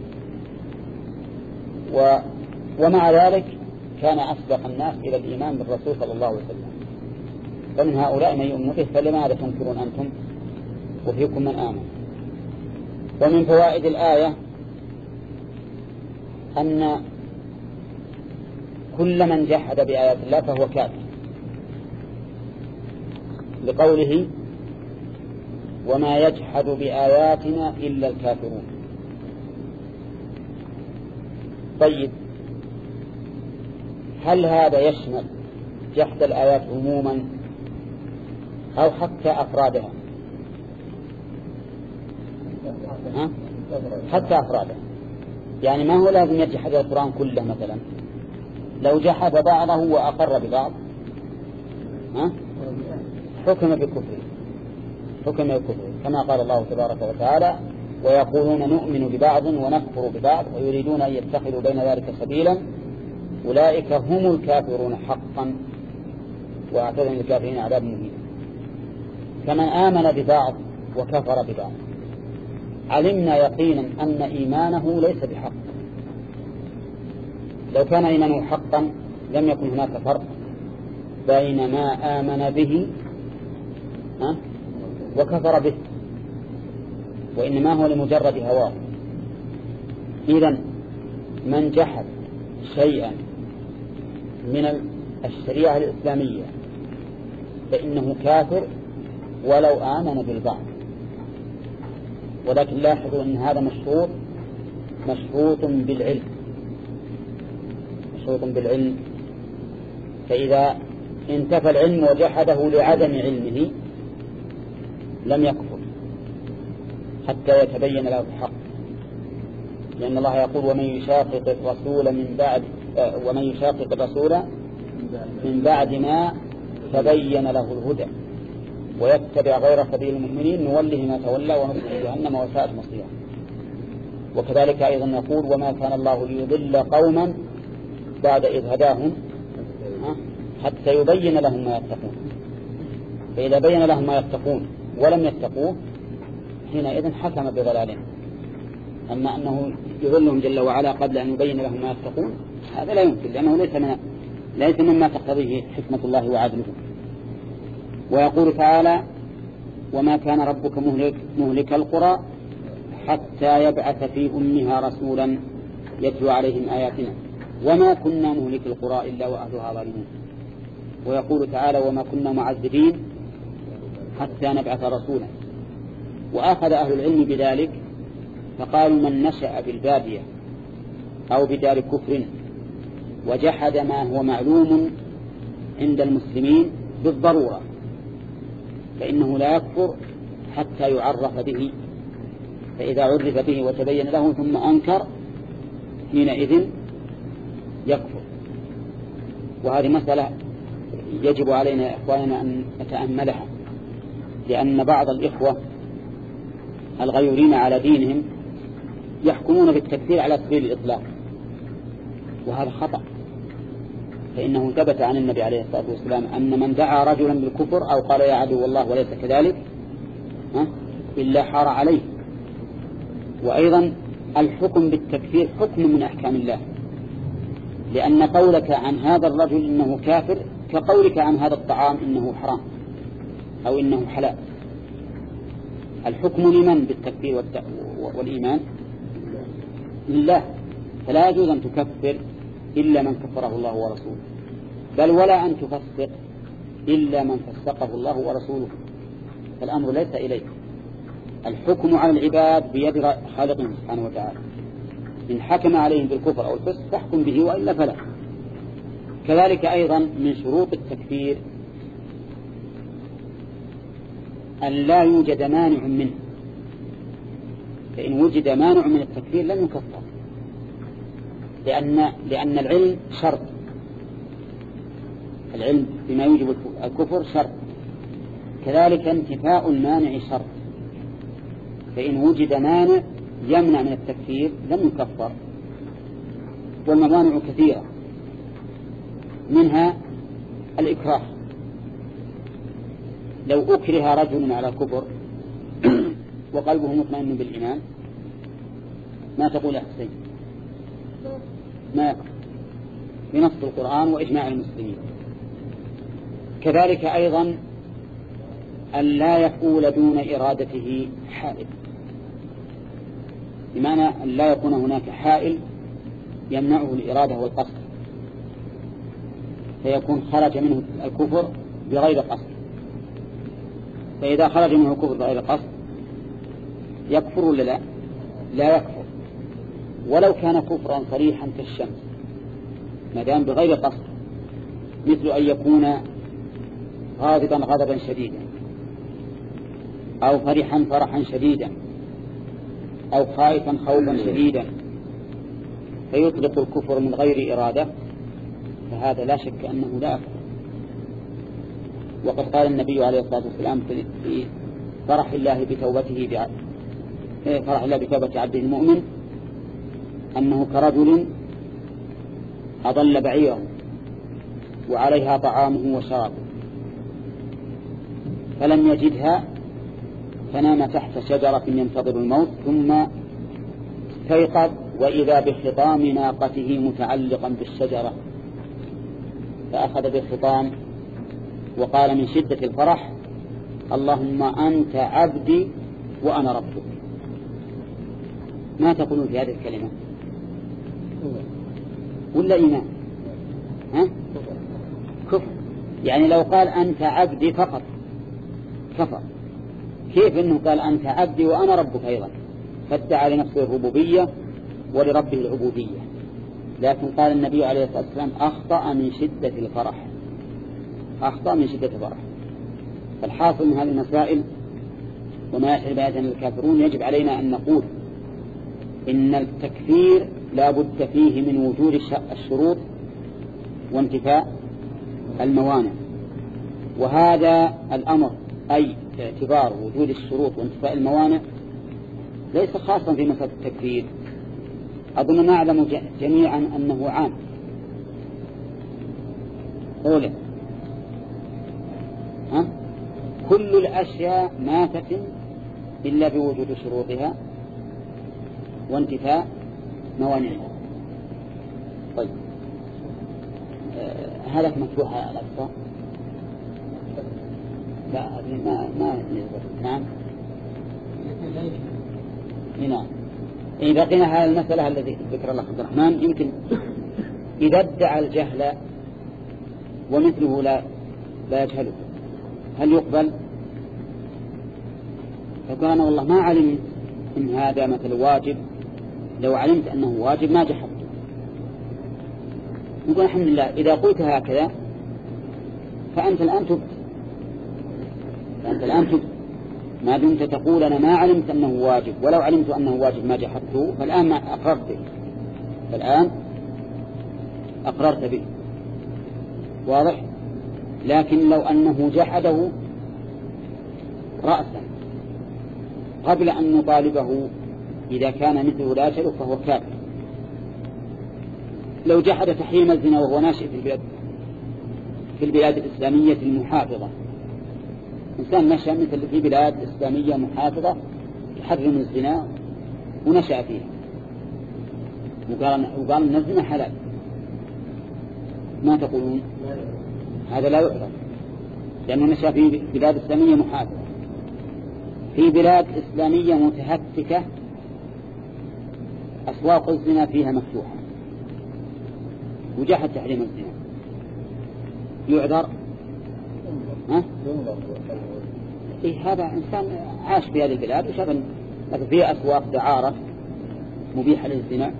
و ومع ذلك كان أسبق الناس إلى الإيمان بالرسول صلى الله عليه وسلم. فمن هؤلاء من يؤمن به، فلماذا تنكرون أنتم وفيكم من آمن؟ ومن فوائد الآية أن كل من جحد بآيات الله فهو كافر، لقوله وما يجحد بآياتنا إلا الكافرون. طيب، هل هذا يشمل جحد الآيات عموما أو حتى أفرادها؟ ها؟ حتى أفرادها، يعني ما هو لازم يجحد القرآن كله. مثلا لو جحد بعضه وأقر ببعض ها؟ حكم بكفره، حكم بكفره، كما قال الله تبارك وتعالى ويقولون نؤمن ببعض ونكفر ببعض ويريدون أن يتخذوا بين ذلك سبيلا أولئك هم الكافرون حقا وأعتذر للكافرين عذاب مهين. فمن آمن ببعض وكفر ببعض علمنا يقينا أن إيمانه ليس بحق. لو كان إيمانه حقا لم يكن هناك فرق بين ما آمن به وكفر به، وإنما هو لمجرد هواه. إذن من جحد شيئا من الشريعة الإسلامية فإنه كافر ولو آمن بالبعض. ولكن لاحظوا أن هذا مشروط مشروط بالعلم مشروط بالعلم فإذا انتفى العلم وجحده لعدم علمه لم يكفر حتى يتبين له الحق، لأن الله يقول ومن يشاقق الرسول من بعد ومن يشاقق الرسول من بعد ما تبين له الهدى ويتبع غير سبيل المؤمنين نوله ما تولى ونصله جهنم وساءت مصيرا. وكذلك أيضا يقول وما كان الله ليضل قوما بعد إذ هداهم حتى يبين لهم ما يتقون. فإذا بين لهم ما يتقون ولم يتقوه حينئذ حكم بضلالهم. أما أنه يضلهم جل وعلا قبل أن يبين لهم ما يتقون هذا لا يمكن، لأنه ليس من ليس مما تقتضيه حكمة الله وعدله. ويقول تعالى وما كان ربك مهلك, مهلك القرى حتى يبعث في أمها رسولا يتلو عليهم آياتنا وما كنا مهلك القرى إلا وأهلها ظالمون. ويقول تعالى وما كنا معذبين حتى نبعث رسولا. وأخذ أهل العلم بذلك فقالوا من نشأ بالبادية أو بدار كفر وجحد ما هو معلوم عند المسلمين بالضرورة فإنه لا يكفر حتى يعرف به، فإذا عرف به وتبين له ثم أنكر حينئذ يكفر. وهذه مسألة يجب علينا يا إخواننا أن نتأملها، لأن بعض الإخوة الغيورين على دينهم يحكمون بالتكفير على سبيل الإطلاق، وهذا خطأ. فإنه ثبت عن النبي عليه الصلاة والسلام أن من دعا رجلا بالكفر أو قال يا عدو الله وليس كذلك إلا حار عليه. وأيضا الحكم بالتكفير حكم من أحكام الله، لأن قولك عن هذا الرجل إنه كافر كقولك عن هذا الطعام إنه حرام أو إنه حلال. الحكم لمن بالتكفير والإيمان؟ لله، فلا يجوز أن تكفر إلا من كفره الله ورسوله، بل ولا أن تفسق إلا من فسقه الله ورسوله. فالأمر ليس إليك، الحكم على العباد بيد خالقهم سبحانه وتعالى. إن حكم عليهم بالكفر أو الفسق فاحكم به وإلا فلا. كذلك أيضا من شروط التكفير أن لا يوجد مانع منه، فإن وجد مانع من التكفير لن يكفر، لأن لأن العلم شرط، العلم بما يوجب الكفر شرط، كذلك انتفاء المانع شرط. فإن وجد مانع يمنع من التكفير لم يكفر. والموانع كثيرة، منها الإكراه. لو أكره رجل على كفر وقلبه مطمئن بالإيمان ما تقول يا حسين؟ ما يكفر بنص القرآن وإجماع المسلمين. كذلك أيضا أن لا يقول دون إرادته حائل، بمعنى أن لا يكون هناك حائل يمنعه الإرادة والقصد، فيكون خرج منه الكفر بغير قصد. فإذا خرج منه الكفر بغير قصد يكفر ولا لا؟ لا يكفر، ولو كان كفرا صريحا كالشمس ما دام بغير قصد، مثل أن يكون غاضبا غضبا شديدا أو فرحا فرحا شديدا أو خائفا خوفا شديدا فيطلق الكفر من غير إرادة، فهذا لا شك أنه لا يكفر. وقد قال النبي عليه الصلاة والسلام في فرح الله بتوبته بعبد فرح الله بتوبة عبده المؤمن أنه كرجل أضل بعيره وعليها طعامه وشرابه فلم يجدها فنام تحت شجرة ينتظر الموت ثم استيقظ وإذا بخطام ناقته متعلقا بالشجرة فأخذ بالخطام وقال من شدة الفرح اللهم أنت عبدي وأنا ربك، ما تقولون في هذه الكلمة ولا إيمان؟ ها؟ كفر. يعني لو قال أنت عبدي فقط كفر. كيف إنه قال أنت عبدي وأنا ربك أيضا؟ فادعى لنفسه الربوبية ولربه العبودية. لكن قال النبي عليه الصلاة والسلام أخطأ من شدة الفرح، أخطأ من شدة الفرح. فالحاصل من هذه المسائل وما يشعر بهذا الكافرون يجب علينا أن نقول إن التكفير لا بد فيه من وجود الشروط وانتفاء الموانع، وهذا الأمر أي اعتبار وجود الشروط وانتفاء الموانع ليس خاصا في مسألة التكفير. أظن نعلم جميعا أنه عام. أولا ها؟ كل الأشياء ما تتم إلا بوجود شروطها وانتفاء موانعها. طيب آه هذا مفتوح على الأقصى؟ لا ما ما نعم نعم. إذا بقينا هذه المسألة التي ذكر الله عبد الرحمن، يمكن إذا ادعى الجهل ومثله لا لا يجهله هل يقبل؟ فقال والله ما علمت إن هذا مثل واجب، لو علمت أنه واجب ما جحدته. نقول الحمد لله إذا قلت هكذا فأنت الآن تبت، فأنت الآن تبت ما دمت تقول أنا ما علمت أنه واجب، ولو علمت أنه واجب ما جحدته، فالآن ما أقررت به، فالآن أقررت به. واضح؟ لكن لو أنه جحده رأسا قبل أن نطالبه إذا كان مثله لا يشرك فهو كافر. لو جحد تحريم الزنا وهو ناشئ في البلاد في البلاد الإسلامية المحافظة، إنسان نشأ مثل في بلاد إسلامية محافظة تحرم الزنا ونشأ فيها وقال وقال أن الزنا حلال، ما تقولون؟ هذا لا يعرف لأنه نشأ في بلاد إسلامية محافظة. في بلاد إسلامية متهتكة أسواق الزنا فيها مفتوحة وجحد تحريم الزنا، يعذر؟ ها؟ إيه هذا إنسان عاش في هذه البلاد وشغل، لكن فيها أسواق دعارة مبيحة للزنا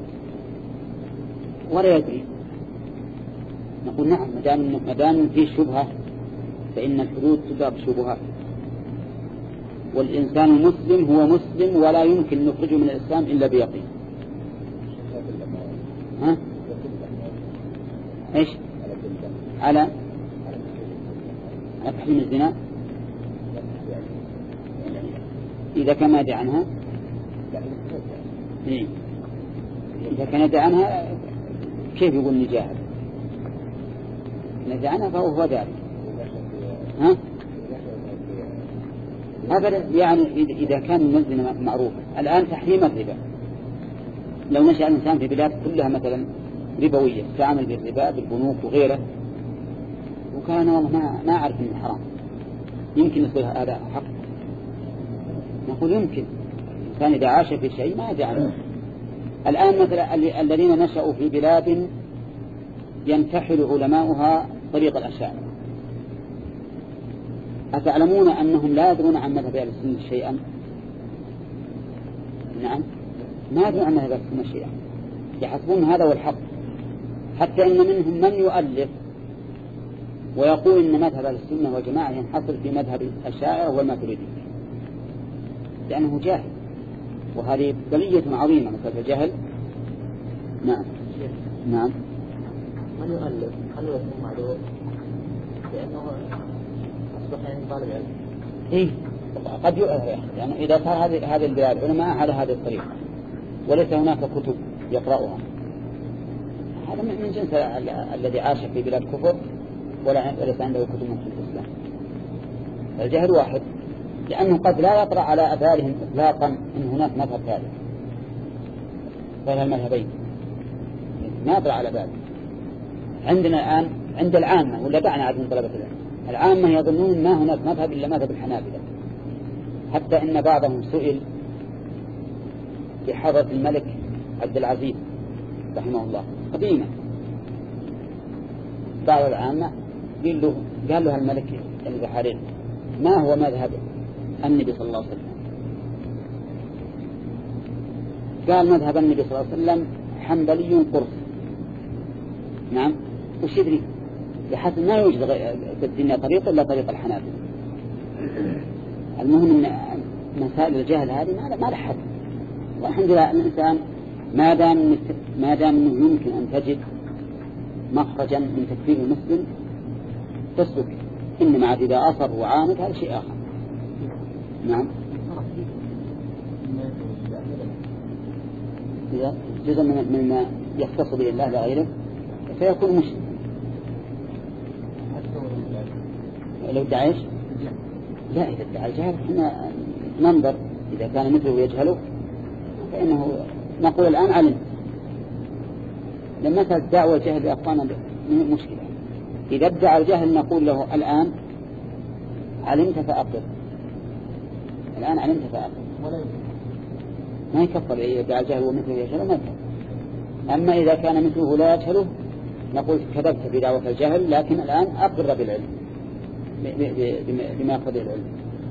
ولا يدري. نقول نعم ما دام في شبهة فإن الحدود تدار بشبهات، والإنسان المسلم هو مسلم ولا يمكن نخرجه من الإسلام إلا بيقين. ها؟ إيش؟ على على تحريم الزنا إذا كان يدعي عنها. إيه؟ إذا كان يدعي عنها كيف يقول نجاهد؟ نجاهد عنها فهو هو ذلك. ها؟ هذا يعني إذا كان الزنا معروف. الآن تحريم الربا، لو نشأ الإنسان في بلاد كلها مثلا ربوية تعمل بالربا بالبنوك وغيره وكان والله ما ما أعرف إنه حرام، يمكن يصير هذا حق؟ نقول يمكن. الإنسان إذا عاش في شيء ما يدري عنه. الآن مثلا الذين نشأوا في بلاد ينتحل علماؤها طريق الأشاعرة، أتعلمون أنهم لا يدرون عن مذهب أهل السنة شيئا؟ نعم ما يدرون عن مذهب أهل السنة شيئا، يحسبون هذا هو الحق. حتى إن منهم من يؤلف ويقول إن مذهب أهل السنة والجماعة ينحصر في مذهب الأشاعرة والماتريدية لأنه جاهل، وهذه بلية عظيمة مثل الجهل. نعم نعم. من يؤلف هل يكون معلوم لأنه أصبح يعني طالب علم؟ إيه قد يؤلف يعني إذا صار هذه هذه البلاد علماء على هذه الطريقة وليس هناك كتب يقرأها، هذا من جنس الذي عاش في بلاد كفر ولا ليس عنده كتب من الإسلام. الجهل واحد، لأنه قد لا يطرأ على أثارهم إطلاقا أن هناك مذهب ثالث بين المذهبين، ما يطرأ على ذلك. عندنا الآن عند العامة ولا دعنا عاد من طلبة العلم العامة يظنون ما هناك مذهب إلا مذهب الحنابلة، حتى إن بعضهم سئل في حضرة الملك عبد العزيز رحمه الله قديما، بعض العامة قال له قال له الملك البحرين ما هو مذهب النبي صلى الله عليه وسلم؟ قال مذهب النبي صلى الله عليه وسلم حنبلي قرص. نعم، وش يدري بحسب ما يوجد في الدنيا طريق إلا طريق الحنابلة. المهم أن مسائل الجهل هذه ما لها حد، والحمد لله الإنسان ما دام ما دام أنه يمكن أن تجد مخرجا من تكفير المسلم تسلك، إنما عاد إذا أصر وعاند هذا شيء آخر. نعم، إذا جزء مما يختص به الله لغيره فيكون مشرك. لو ادعيش لا، إذا ادعى الجهل احنا ننظر إذا كان مثله يجهله فإنه نقول الآن علم. لما مثل دعوة الجهل بأخوانا مشكلة، إذا ادعى الجهل نقول له الآن علمت فأقر، الآن علمت فأقر، ما يكفر. إذا ادعى الجهل ومثله يجهله ما يكفر. أما إذا كان مثله لا يجهله نقول كذبت بدعوة الجهل، لكن الآن أقر بالعلم بما يقتضي العلم.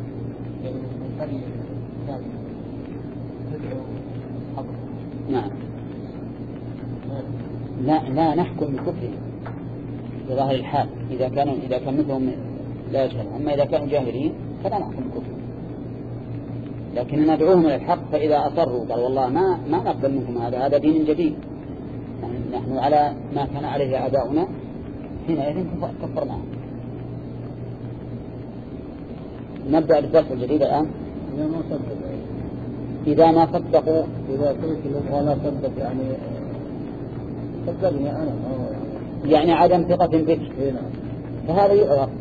نعم، لا لا نحكم بكفره بظاهر الحال إذا كانوا إذا كان مثلهم لا يجهلون، أما إذا كانوا جاهلين فلا نحكم بكفره، لكن ندعوهم إلى الحق. فإذا أصروا قال والله ما ما نقبل منكم هذا هذا دين جديد، نحن على ما كان عليه آباؤنا، حينئذ كفرناهم. نبدأ الدرس الجديد الآن. إذا ما صدقوا، إذا قلت ولا صدق يعني صدقني أنا، يعني عدم ثقة بك، فهذا يعرف